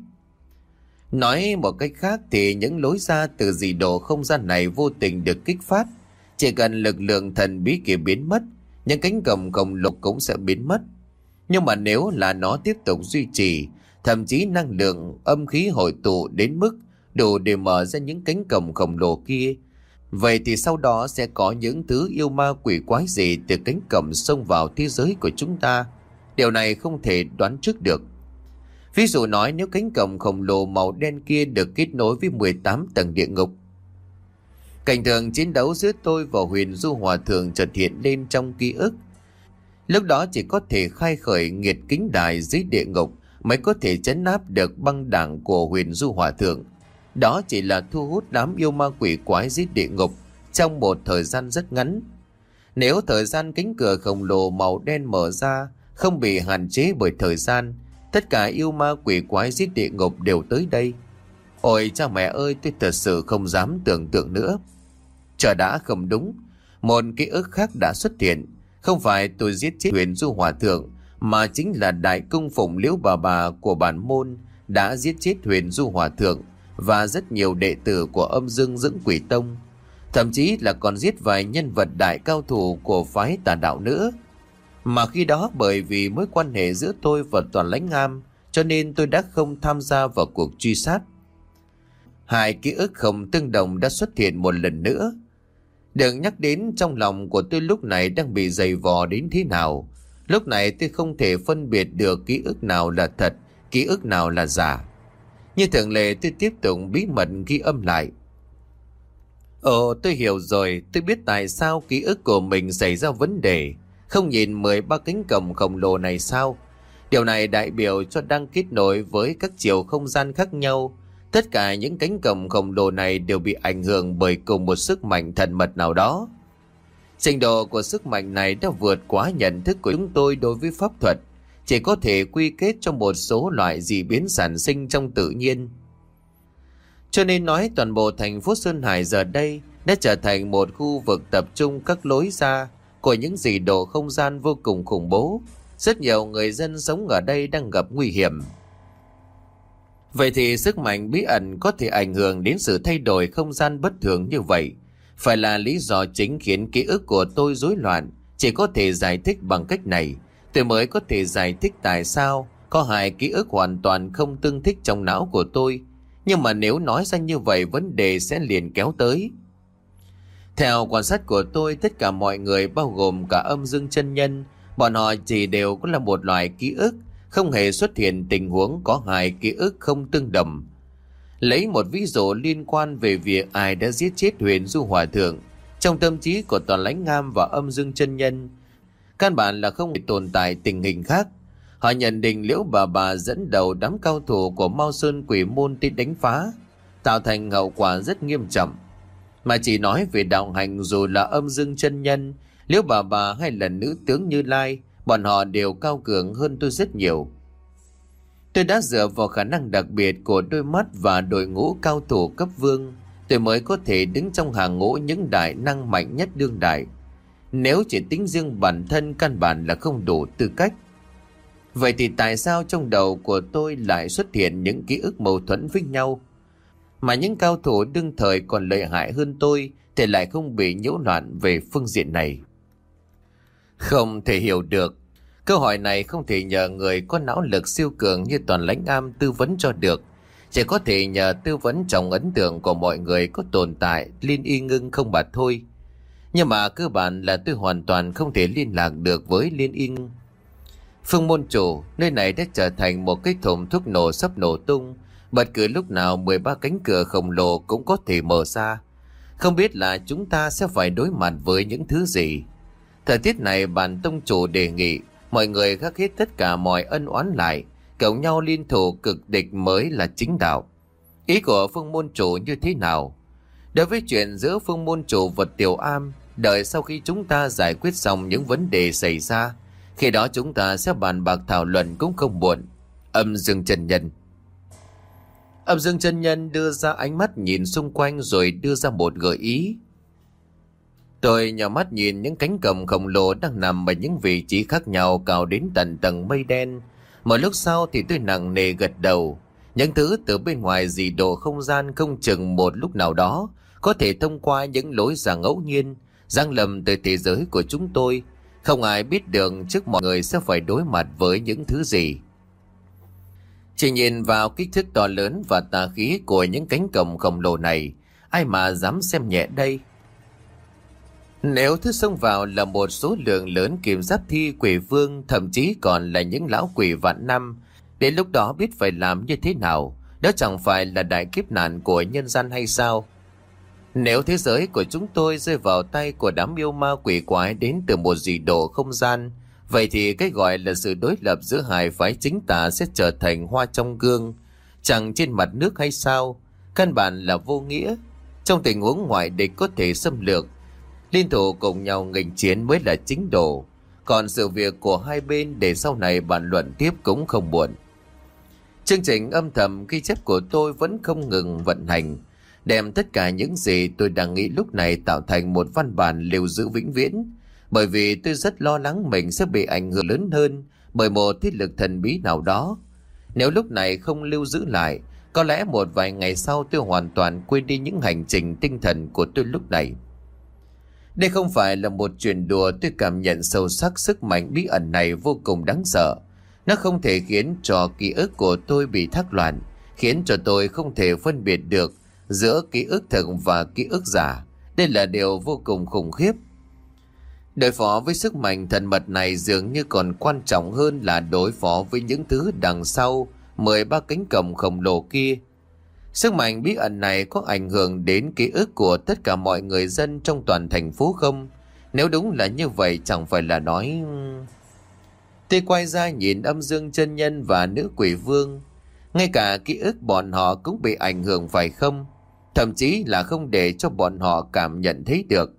Nói một cách khác thì những lối ra từ dị độ không gian này vô tình được kích phát. Chỉ cần lực lượng thần bí kia biến mất, những cánh cổng khổng lồ cũng sẽ biến mất. Nhưng mà nếu là nó tiếp tục duy trì, thậm chí năng lượng âm khí hội tụ đến mức đủ để mở ra những cánh cổng khổng lồ kia, vậy thì sau đó sẽ có những thứ yêu ma quỷ quái gì từ cánh cổng xông vào thế giới của chúng ta. Điều này không thể đoán trước được. Ví dụ nói, nếu cánh cổng khổng lồ màu đen kia được kết nối với mười tám tầng địa ngục, cảnh tượng chiến đấu giữa tôi và Huyền Du Hòa Thượng chợt hiện lên trong ký ức. Lúc đó chỉ có thể khai khởi nghiệt kính đài dưới địa ngục mới có thể trấn áp được băng đảng của Huyền Du Hòa Thượng. Đó chỉ là thu hút đám yêu ma quỷ quái dưới địa ngục trong một thời gian rất ngắn. Nếu thời gian cánh cửa khổng lồ màu đen mở ra không bị hạn chế bởi thời gian, tất cả yêu ma quỷ quái dưới địa ngục đều tới đây. Ôi cha mẹ ơi, tôi thật sự không dám tưởng tượng nữa. Chờ đã, không đúng. Một ký ức khác đã xuất hiện. Không phải tôi giết chết Huyền Du Hòa Thượng, mà chính là đại cung phụng Liễu Bà Bà của bản môn đã giết chết Huyền Du Hòa Thượng và rất nhiều đệ tử của Âm Dương Dưỡng Quỷ Tông. Thậm chí là còn giết vài nhân vật đại cao thủ của phái Tà Đạo nữa. Mà khi đó bởi vì mối quan hệ giữa tôi và Toàn Lãnh Am, cho nên tôi đã không tham gia vào cuộc truy sát. Hai ký ức không tương đồng đã xuất hiện một lần nữa. Đừng nhắc đến, trong lòng của tôi lúc này đang bị dày vò đến thế nào. Lúc này tôi không thể phân biệt được ký ức nào là thật, ký ức nào là giả. Như thường lệ, tôi tiếp tục bí mật ghi âm lại. Ồ, tôi hiểu rồi, tôi biết tại sao ký ức của mình xảy ra vấn đề. Không nhìn mười ba cánh cổng khổng lồ này sao? Điều này đại biểu cho đang kết nối với các chiều không gian khác nhau. Tất cả những cánh cổng khổng lồ này đều bị ảnh hưởng bởi cùng một sức mạnh thần mật nào đó. Trình độ của sức mạnh này đã vượt quá nhận thức của chúng tôi đối với pháp thuật, chỉ có thể quy kết cho một số loại dị biến sản sinh trong tự nhiên. Cho nên nói toàn bộ thành phố Sơn Hải giờ đây đã trở thành một khu vực tập trung các lối ra của những dị độ không gian vô cùng khủng bố. Rất nhiều người dân sống ở đây đang gặp nguy hiểm. Vậy thì sức mạnh bí ẩn có thể ảnh hưởng đến sự thay đổi không gian bất thường như vậy phải là lý do chính khiến ký ức của tôi rối loạn. Chỉ có thể giải thích bằng cách này, tôi mới có thể giải thích tại sao có hai ký ức hoàn toàn không tương thích trong não của tôi. Nhưng mà nếu nói ra như vậy, vấn đề sẽ liền kéo tới. Theo quan sát của tôi, tất cả mọi người bao gồm cả âm dương chân nhân, bọn họ chỉ đều có là một loại ký ức, không hề xuất hiện tình huống có hai ký ức không tương đồng. Lấy một ví dụ liên quan về việc ai đã giết chết Huyền Du Hòa Thượng, trong tâm trí của Toàn Lãnh Ngam và âm dương chân nhân, căn bản là không tồn tại tình hình khác. Họ nhận định Liễu Bà Bà dẫn đầu đám cao thủ của Mao Sơn Quỷ Môn tới đánh phá, tạo thành hậu quả rất nghiêm trọng. Mà chỉ nói về đạo hành, dù là âm dương chân nhân, Liễu Bà Bà hay là nữ tướng Như Lai, bọn họ đều cao cường hơn tôi rất nhiều. Tôi đã dựa vào khả năng đặc biệt của đôi mắt và đội ngũ cao thủ cấp vương, tôi mới có thể đứng trong hàng ngũ những đại năng mạnh nhất đương đại. Nếu chỉ tính riêng bản thân, căn bản là không đủ tư cách. Vậy thì tại sao trong đầu của tôi lại xuất hiện những ký ức mâu thuẫn với nhau? Mà những cao thủ đương thời còn lợi hại hơn tôi thì lại không bị nhiễu loạn về phương diện này? Không thể hiểu được. Câu hỏi này không thể nhờ người có não lực siêu cường như Toàn Lãnh Am tư vấn cho được. Chỉ có thể nhờ tư vấn trong ấn tượng của mọi người có tồn tại Liên Y Ngưng không mà thôi. Nhưng mà cơ bản là tôi hoàn toàn không thể liên lạc được với Liên Y Ngưng. Phương môn chủ, nơi này đã trở thành một cái thùng thuốc nổ sắp nổ tung. Bất cứ lúc nào mười ba cánh cửa khổng lồ cũng có thể mở ra. Không biết là chúng ta sẽ phải đối mặt với những thứ gì. Thời tiết này, bản tông chủ đề nghị mọi người gác hết tất cả mọi ân oán lại, cộng nhau liên thủ cực địch mới là chính đạo. Ý của Phương môn chủ như thế nào? Đối với chuyện giữa Phương môn chủ và Tiểu Am, đợi sau khi chúng ta giải quyết xong những vấn đề xảy ra, khi đó chúng ta sẽ bàn bạc thảo luận cũng không muộn. Âm Dương chân nhân. Âm Dương chân nhân đưa ra ánh mắt nhìn xung quanh rồi đưa ra một gợi ý. Tôi nhào mắt nhìn những cánh cổng khổng lồ đang nằm ở những vị trí khác nhau cao đến tận tầng mây đen. Một lúc sau thì tôi nặng nề gật đầu. Những thứ từ bên ngoài dị độ không gian không chừng một lúc nào đó có thể thông qua những lối ra ngẫu nhiên giáng lâm từ thế giới của chúng tôi. Không ai biết được trước mọi người sẽ phải đối mặt với những thứ gì. Chỉ nhìn vào kích thước to lớn và tà khí của những cánh cổng khổng lồ này, ai mà dám xem nhẹ đây? Nếu thứ xông vào là một số lượng lớn kim giáp thi quỷ vương, thậm chí còn là những lão quỷ vạn năm, đến lúc đó biết phải làm như thế nào? Đó chẳng phải là đại kiếp nạn của nhân gian hay sao? Nếu thế giới của chúng tôi rơi vào tay của đám yêu ma quỷ quái đến từ một dị độ không gian, vậy thì cái gọi là sự đối lập giữa hai phái chính tà sẽ trở thành hoa trong gương, chẳng trên mặt nước hay sao? Căn bản là vô nghĩa. Trong tình huống ngoại địch có thể xâm lược, liên thủ cùng nhau nghênh chiến mới là chính độ. Còn sự việc của hai bên để sau này bàn luận tiếp cũng không muộn. Chương trình âm thầm ghi chép của tôi vẫn không ngừng vận hành, đem tất cả những gì tôi đang nghĩ lúc này tạo thành một văn bản lưu giữ vĩnh viễn. Bởi vì tôi rất lo lắng mình sẽ bị ảnh hưởng lớn hơn bởi một thế lực thần bí nào đó. Nếu lúc này không lưu giữ lại, có lẽ một vài ngày sau tôi hoàn toàn quên đi những hành trình tinh thần của tôi lúc này. Đây không phải là một chuyện đùa, tôi cảm nhận sâu sắc sức mạnh bí ẩn này vô cùng đáng sợ. Nó không thể khiến cho ký ức của tôi bị thác loạn, khiến cho tôi không thể phân biệt được giữa ký ức thực và ký ức giả. Đây là điều vô cùng khủng khiếp. Đối phó với sức mạnh thần mật này dường như còn quan trọng hơn là đối phó với những thứ đằng sau mười ba cánh cổng khổng lồ kia. Sức mạnh bí ẩn này có ảnh hưởng đến ký ức của tất cả mọi người dân trong toàn thành phố không? Nếu đúng là như vậy, chẳng phải là nói... Tôi quay ra nhìn âm dương chân nhân và nữ quỷ vương. Ngay cả ký ức bọn họ cũng bị ảnh hưởng phải không? Thậm chí là không để cho bọn họ cảm nhận thấy được.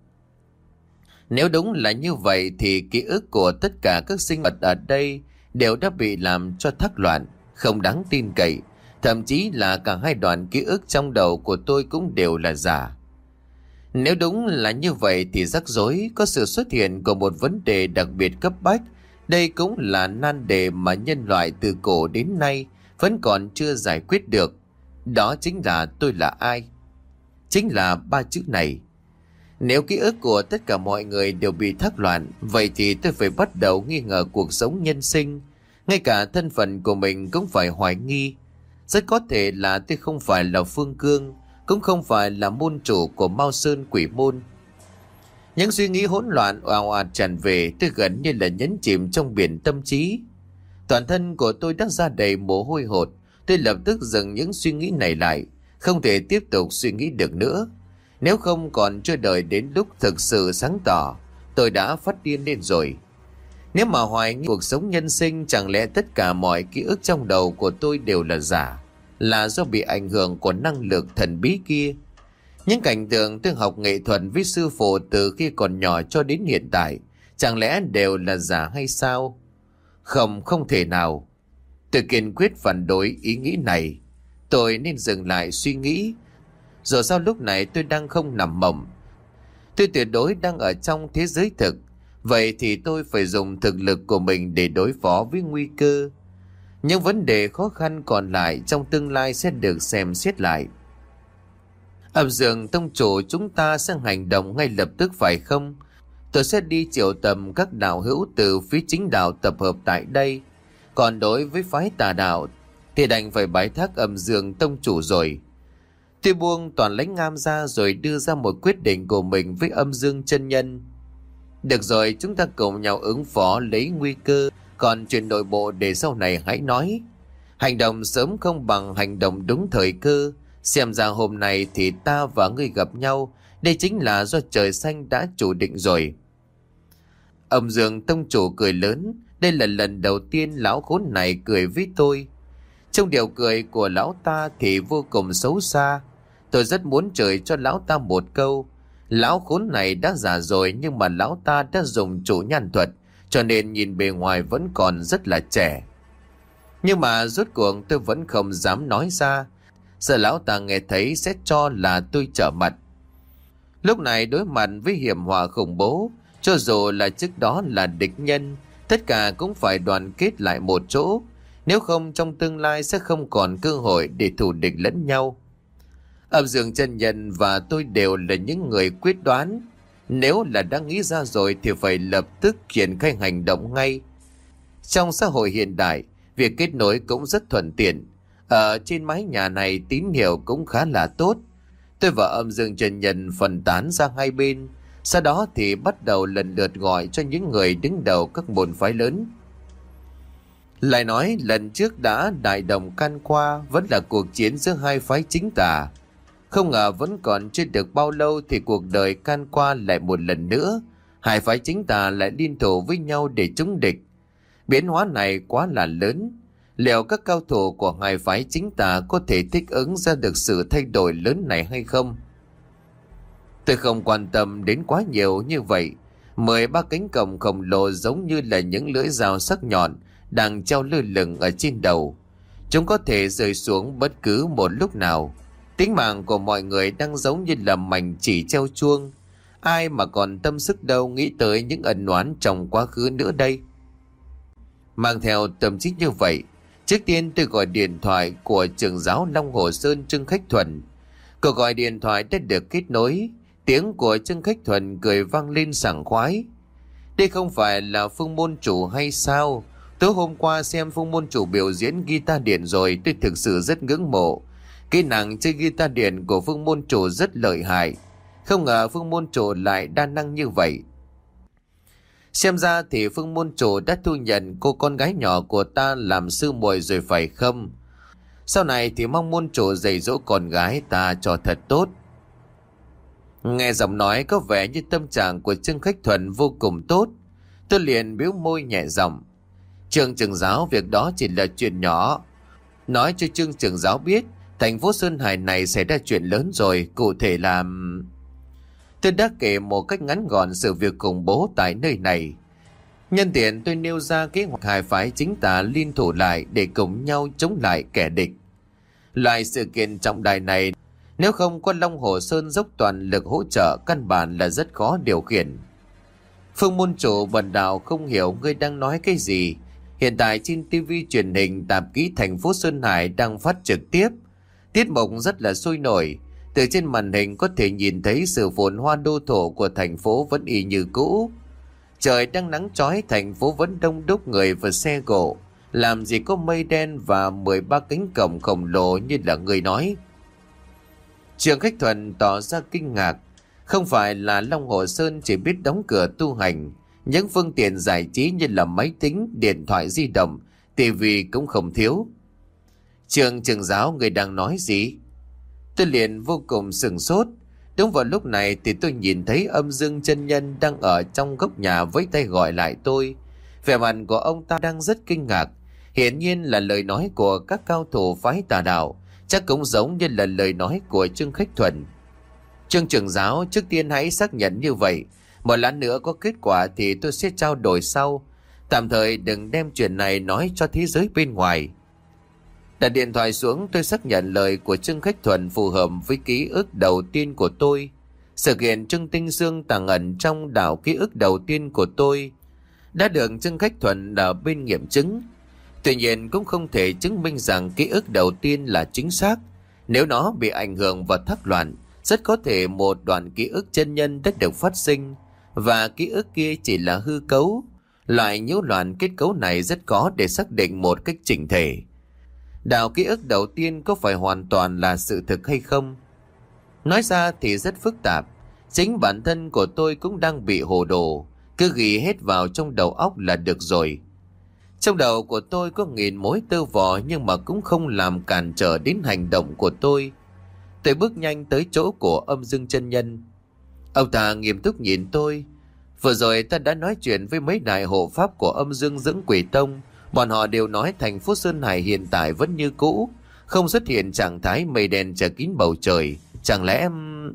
Nếu đúng là như vậy thì ký ức của tất cả các sinh vật ở đây đều đã bị làm cho thắc loạn, không đáng tin cậy. Thậm chí là cả hai đoạn ký ức trong đầu của tôi cũng đều là giả. Nếu đúng là như vậy thì rắc rối, có sự xuất hiện của một vấn đề đặc biệt cấp bách. Đây cũng là nan đề mà nhân loại từ cổ đến nay vẫn còn chưa giải quyết được. Đó chính là tôi là ai? Chính là ba chữ này. Nếu ký ức của tất cả mọi người đều bị thác loạn, vậy thì tôi phải bắt đầu nghi ngờ cuộc sống nhân sinh. Ngay cả thân phận của mình cũng phải hoài nghi. Rất có thể là tôi không phải là Phương Cương, cũng không phải là môn chủ của Mao Sơn Quỷ Môn. Những suy nghĩ hỗn loạn ào ạt tràn về, tôi gần như là nhấn chìm trong biển tâm trí. Toàn thân của tôi đã ra đầy mồ hôi hột. Tôi lập tức dừng những suy nghĩ này lại, không thể tiếp tục suy nghĩ được nữa. Nếu không còn chưa đợi đến lúc thực sự sáng tỏ, tôi đã phát điên lên rồi. Nếu mà hoài nghi cuộc sống nhân sinh, chẳng lẽ tất cả mọi ký ức trong đầu của tôi đều là giả, là do bị ảnh hưởng của năng lực thần bí kia? Những cảnh tượng tôi học nghệ thuật với sư phụ từ khi còn nhỏ cho đến hiện tại, chẳng lẽ đều là giả hay sao? Không, không thể nào. Tôi kiên quyết phản đối ý nghĩ này. Tôi nên dừng lại suy nghĩ. Dù sao lúc này tôi đang không nằm mộng, tôi tuyệt đối đang ở trong thế giới thực. Vậy thì tôi phải dùng thực lực của mình để đối phó với nguy cơ. Những vấn đề khó khăn còn lại trong tương lai sẽ được xem xét lại. Âm Dương tông chủ, chúng ta sẽ hành động ngay lập tức phải không? Tôi sẽ đi triệu tầm các đạo hữu từ phía chính đạo tập hợp tại đây. Còn đối với phái tà đạo thì đành phải bái thác Âm Dương tông chủ rồi. Tôi buông toàn lãnh ngam ra rồi đưa ra một quyết định của mình với Âm Dương chân nhân. Được rồi, chúng ta cùng nhau ứng phó lấy nguy cơ, còn chuyện nội bộ để sau này hãy nói. Hành động sớm không bằng hành động đúng thời cơ. Xem ra hôm nay thì ta và ngươi gặp nhau, đây chính là do trời xanh đã chủ định rồi. Âm Dương tông chủ cười lớn. Đây là lần đầu tiên lão khốn này cười với tôi. Trong điều cười của lão ta thì vô cùng xấu xa. Tôi rất muốn chửi cho lão ta một câu. Lão khốn này đã già rồi, nhưng mà lão ta đã dùng chủ nhan thuật, cho nên nhìn bề ngoài vẫn còn rất là trẻ. Nhưng mà rốt cuộc tôi vẫn không dám nói ra, sợ lão ta nghe thấy sẽ cho là tôi trở mặt. Lúc này đối mặt với hiểm họa khủng bố, cho dù là trước đó là địch nhân, tất cả cũng phải đoàn kết lại một chỗ. Nếu không trong tương lai sẽ không còn cơ hội để thù địch lẫn nhau. Âm Dương chân nhân và tôi đều là những người quyết đoán. Nếu là đã nghĩ ra rồi thì phải lập tức triển khai hành động ngay. Trong xã hội hiện đại, việc kết nối cũng rất thuận tiện. Ở trên mái nhà này tín hiệu cũng khá là tốt. Tôi và Âm Dương chân nhân phân tán ra hai bên. Sau đó thì bắt đầu lần lượt gọi cho những người đứng đầu các môn phái lớn. Lại nói lần trước đã đại đồng can qua, vẫn là cuộc chiến giữa hai phái chính tà. Không ngờ vẫn còn chưa được bao lâu thì cuộc đời can qua lại một lần nữa. Hai phái chính tà lại liên thủ với nhau để chống địch. Biến hóa này quá là lớn. Liệu các cao thủ của hai phái chính tà có thể thích ứng ra được sự thay đổi lớn này hay không? Tôi không quan tâm đến quá nhiều như vậy. Mười ba cánh cổng khổng lồ giống như là những lưỡi dao sắc nhọn đang treo lơ lửng ở trên đầu. Chúng có thể rơi xuống bất cứ một lúc nào. Tính mạng của mọi người đang giống như là mảnh chỉ treo chuông. Ai mà còn tâm sức đâu nghĩ tới những ẩn oán trong quá khứ nữa đây. Mang theo tâm trí như vậy, trước tiên tôi gọi điện thoại của trưởng giáo Long Hồ Sơn Trương Khách Thuần. Cuộc gọi điện thoại đã được kết nối. Tiếng của Trương Khách Thuần cười vang lên sảng khoái. Đây không phải là Phương môn chủ hay sao? Tối hôm qua xem Phương môn chủ biểu diễn guitar điện rồi, tôi thực sự rất ngưỡng mộ. Cái nàng chơi guitar điện của Phương môn chủ rất lợi hại. Không ngờ Phương môn chủ lại đa năng như vậy. Xem ra thì Phương môn chủ đã thu nhận cô con gái nhỏ của ta làm sư muội rồi phải không? Sau này thì mong môn chủ dạy dỗ con gái ta cho thật tốt. Nghe giọng nói có vẻ như tâm trạng của Trương Khách Thuần vô cùng tốt. Tôi liền bĩu môi nhẹ giọng. Trương trưởng giáo, việc đó chỉ là chuyện nhỏ. nói cho Trương trưởng giáo biết thành phố Sơn Hải này xảy ra chuyện lớn rồi, cụ thể là... Tôi đã kể một cách ngắn gọn sự việc khủng bố tại nơi này. Nhân tiện tôi nêu ra kế hoạch hai phái chính tà liên thủ lại để cùng nhau chống lại kẻ địch. Loại sự kiện trọng đại này, nếu không có Long Hồ Sơn dốc toàn lực hỗ trợ, căn bản là rất khó điều khiển. Phương môn chủ bần đạo không hiểu ngươi đang nói cái gì. Hiện tại trên tivi truyền hình tạp kỹ thành phố Sơn Hải đang phát trực tiếp. Tiết mục rất là sôi nổi. Từ trên màn hình có thể nhìn thấy sự phồn hoa đô thổ của thành phố vẫn y như cũ. Trời đang nắng chói, thành phố vẫn đông đúc người và xe cộ. Làm gì có mây đen và mười ba cánh cổng khổng lồ như là người nói. Trường Khách Thuần tỏ ra kinh ngạc. Không phải là Long Hồ Sơn chỉ biết đóng cửa tu hành. Những phương tiện giải trí như là máy tính, điện thoại di động, tivi cũng không thiếu. Trường trưởng giáo, người đang nói gì? Tôi liền vô cùng sửng sốt. Đúng vào lúc này thì tôi nhìn thấy Âm Dương chân nhân đang ở trong góc nhà với tay gọi lại tôi. Vẻ mặt của ông ta đang rất kinh ngạc. Hiển nhiên là lời nói của các cao thủ phái tà đạo, chắc cũng giống như là lời nói của Trương Khách Thuần. Trương trưởng giáo, trước tiên hãy xác nhận như vậy. Một lát nữa có kết quả thì tôi sẽ trao đổi sau. Tạm thời đừng đem chuyện này nói cho thế giới bên ngoài. Đặt điện thoại xuống, tôi xác nhận lời của Trương Khách Thuần phù hợp với ký ức đầu tiên của tôi. Sự kiện Trương Tinh Dương tàng ẩn trong đảo ký ức đầu tiên của tôi đã được Trương Khách Thuần ở bên nghiệm chứng. Tuy nhiên cũng không thể chứng minh rằng ký ức đầu tiên là chính xác. Nếu nó bị ảnh hưởng và thất loạn, rất có thể một đoạn ký ức chân nhân đã được phát sinh và ký ức kia chỉ là hư cấu. Loại nhiễu loạn kết cấu này rất khó để xác định một cách chỉnh thể. Đạo ký ức đầu tiên có phải hoàn toàn là sự thực hay không? Nói ra thì rất phức tạp. Chính bản thân của tôi cũng đang bị hồ đồ. Cứ ghi hết vào trong đầu óc là được rồi. Trong đầu của tôi có nghìn mối tơ vò, nhưng mà cũng không làm cản trở đến hành động của tôi. Tôi bước nhanh tới chỗ của Âm Dương chân nhân. Ông ta nghiêm túc nhìn tôi. Vừa rồi ta đã nói chuyện với mấy đại hộ pháp của Âm Dương Dưỡng Quỷ Tông. Bọn họ đều nói thành phố Sơn Hải hiện tại vẫn như cũ, không xuất hiện trạng thái mây đen che kín bầu trời. Chẳng lẽ...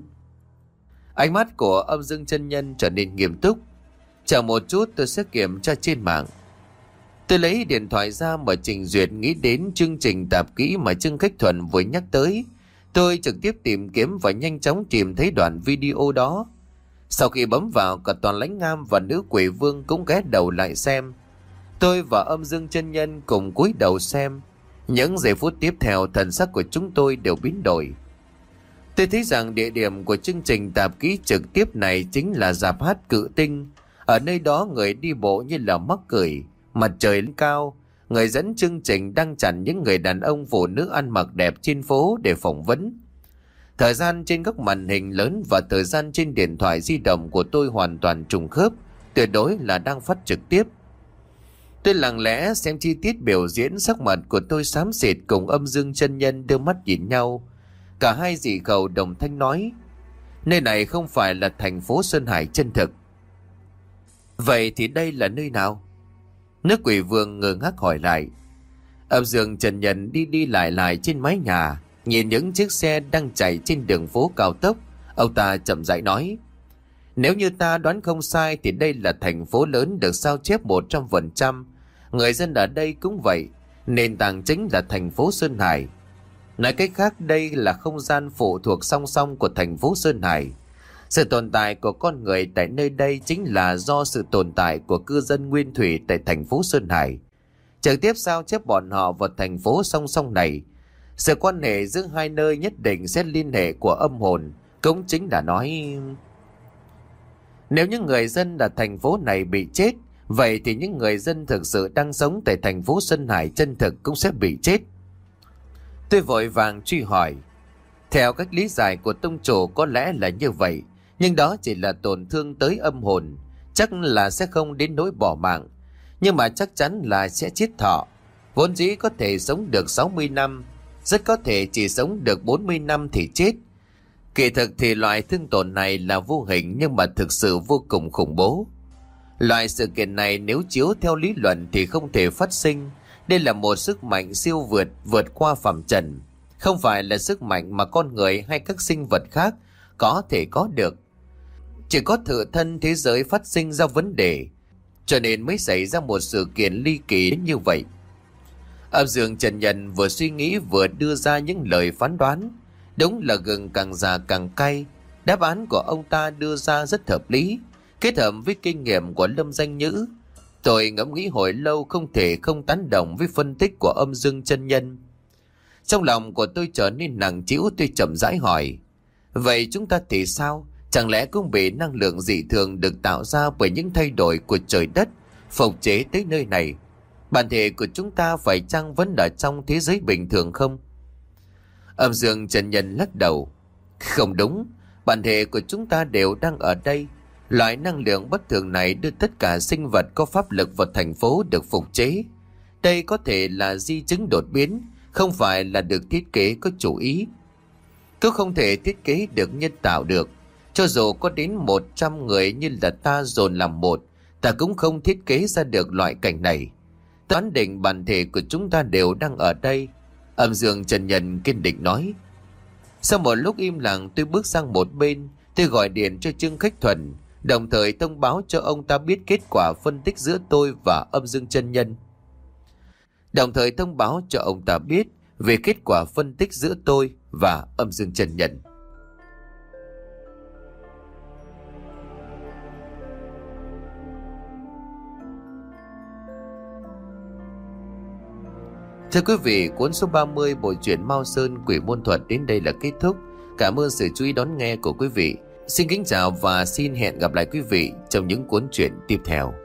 Ánh mắt của Âm Dương chân nhân trở nên nghiêm túc. Chờ một chút, tôi sẽ kiểm tra trên mạng. Tôi lấy điện thoại ra mở trình duyệt, nghĩ đến chương trình tạp kỹ mà Trương Khách Thuần vừa nhắc tới. Tôi trực tiếp tìm kiếm và nhanh chóng tìm thấy đoạn video đó. Sau khi bấm vào, cả toàn Lãnh Ngam và nữ quỷ vương cũng ghé đầu lại xem. Tôi và Âm Dương chân nhân cùng cúi đầu xem. Những giây phút tiếp theo, thần sắc của chúng tôi đều biến đổi. Tôi thấy rằng địa điểm của chương trình tạp kỹ trực tiếp này chính là rạp hát Cự Tinh. Ở nơi đó người đi bộ như là mắc cười, mặt trời lên cao. Người dẫn chương trình đang chặn những người đàn ông phụ nữ ăn mặc đẹp trên phố để phỏng vấn. Thời gian trên các màn hình lớn và thời gian trên điện thoại di động của tôi hoàn toàn trùng khớp, tuyệt đối là đang phát trực tiếp. Tôi lặng lẽ xem chi tiết biểu diễn, sắc mặt của tôi xám xịt, cùng Âm Dương chân nhân đưa mắt nhìn nhau. Cả hai dị khẩu đồng thanh nói, nơi này không phải là thành phố Sơn Hải chân thực. Vậy thì đây là nơi nào? Nước quỷ vương ngơ ngác hỏi lại. Âm Dương chân nhân đi đi lại lại trên mái nhà, nhìn những chiếc xe đang chạy trên đường phố cao tốc. Ông ta chậm rãi nói, nếu như ta đoán không sai thì đây là thành phố lớn được sao chép một trăm phần trăm. Người dân ở đây cũng vậy. Nền tảng chính là thành phố Sơn Hải. Nói cách khác, đây là không gian phụ thuộc song song của thành phố Sơn Hải. Sự tồn tại của con người tại nơi đây chính là do sự tồn tại của cư dân nguyên thủy tại thành phố Sơn Hải. Trực tiếp sao chép bọn họ vào thành phố song song này. Sự quan hệ giữa hai nơi nhất định sẽ liên hệ của âm hồn. Cũng chính là nói, nếu những người dân ở thành phố này bị chết, vậy thì những người dân thực sự đang sống tại thành phố Sơn Hải chân thực cũng sẽ bị chết. Tôi vội vàng truy hỏi. Theo cách lý giải của tông chủ có lẽ là như vậy, nhưng đó chỉ là tổn thương tới âm hồn, chắc là sẽ không đến nỗi bỏ mạng, nhưng mà chắc chắn là sẽ chết thọ. Vốn dĩ có thể sống được sáu mươi năm, rất có thể chỉ sống được bốn mươi năm thì chết. Kỳ thực thì loại thương tổn này là vô hình nhưng mà thực sự vô cùng khủng bố. Loại sự kiện này nếu chiếu theo lý luận thì không thể phát sinh, Đây là một sức mạnh siêu vượt vượt qua phàm trần, không phải là sức mạnh mà con người hay các sinh vật khác có thể có được. Chỉ có tự thân thế giới phát sinh ra vấn đề, cho nên mới xảy ra một sự kiện ly kỳ đến như vậy. Âm Dương Chân Nhân vừa suy nghĩ vừa đưa ra những lời phán đoán. Đúng là gừng càng già càng cay. Đáp án của ông ta đưa ra rất hợp lý, kết hợp với kinh nghiệm của Lâm Danh Nhữ. Tôi ngẫm nghĩ hồi lâu không thể không tán đồng với phân tích của Âm Dương Chân Nhân. Trong lòng của tôi trở nên nặng trĩu, tôi chậm rãi hỏi: vậy chúng ta thì sao? Chẳng lẽ cũng bị năng lượng dị thường được tạo ra bởi những thay đổi của trời đất phục chế tới nơi này? Bản thể của chúng ta phải chăng vẫn ở trong thế giới bình thường không? Âm Dương Chân Nhân lắc đầu: không đúng, bản thể của chúng ta đều đang ở đây. Loại năng lượng bất thường này đưa tất cả sinh vật có pháp lực vào thành phố được phục chế. Đây có thể là di chứng đột biến, không phải là được thiết kế có chủ ý. Cứ không thể thiết kế được nhân tạo được. Cho dù có đến một trăm người như là ta dồn làm một, ta cũng không thiết kế ra được loại cảnh này. Toán định bản thể của chúng ta đều đang ở đây. Âm Dương Chân Nhân kiên định nói. Sau một lúc im lặng, tôi bước sang một bên. Tôi gọi điện cho Trương Khách Thuần, đồng thời thông báo cho ông ta biết kết quả phân tích giữa tôi và Âm Dương Chân Nhân. Đồng thời thông báo cho ông ta biết về kết quả phân tích giữa tôi và Âm Dương Chân Nhân. Thưa quý vị, cuốn số ba mươi bộ truyện Mao Sơn Quỷ Môn Thuật đến đây là kết thúc. Cảm ơn sự chú ý đón nghe của quý vị. Xin kính chào và xin hẹn gặp lại quý vị trong những cuốn truyện tiếp theo.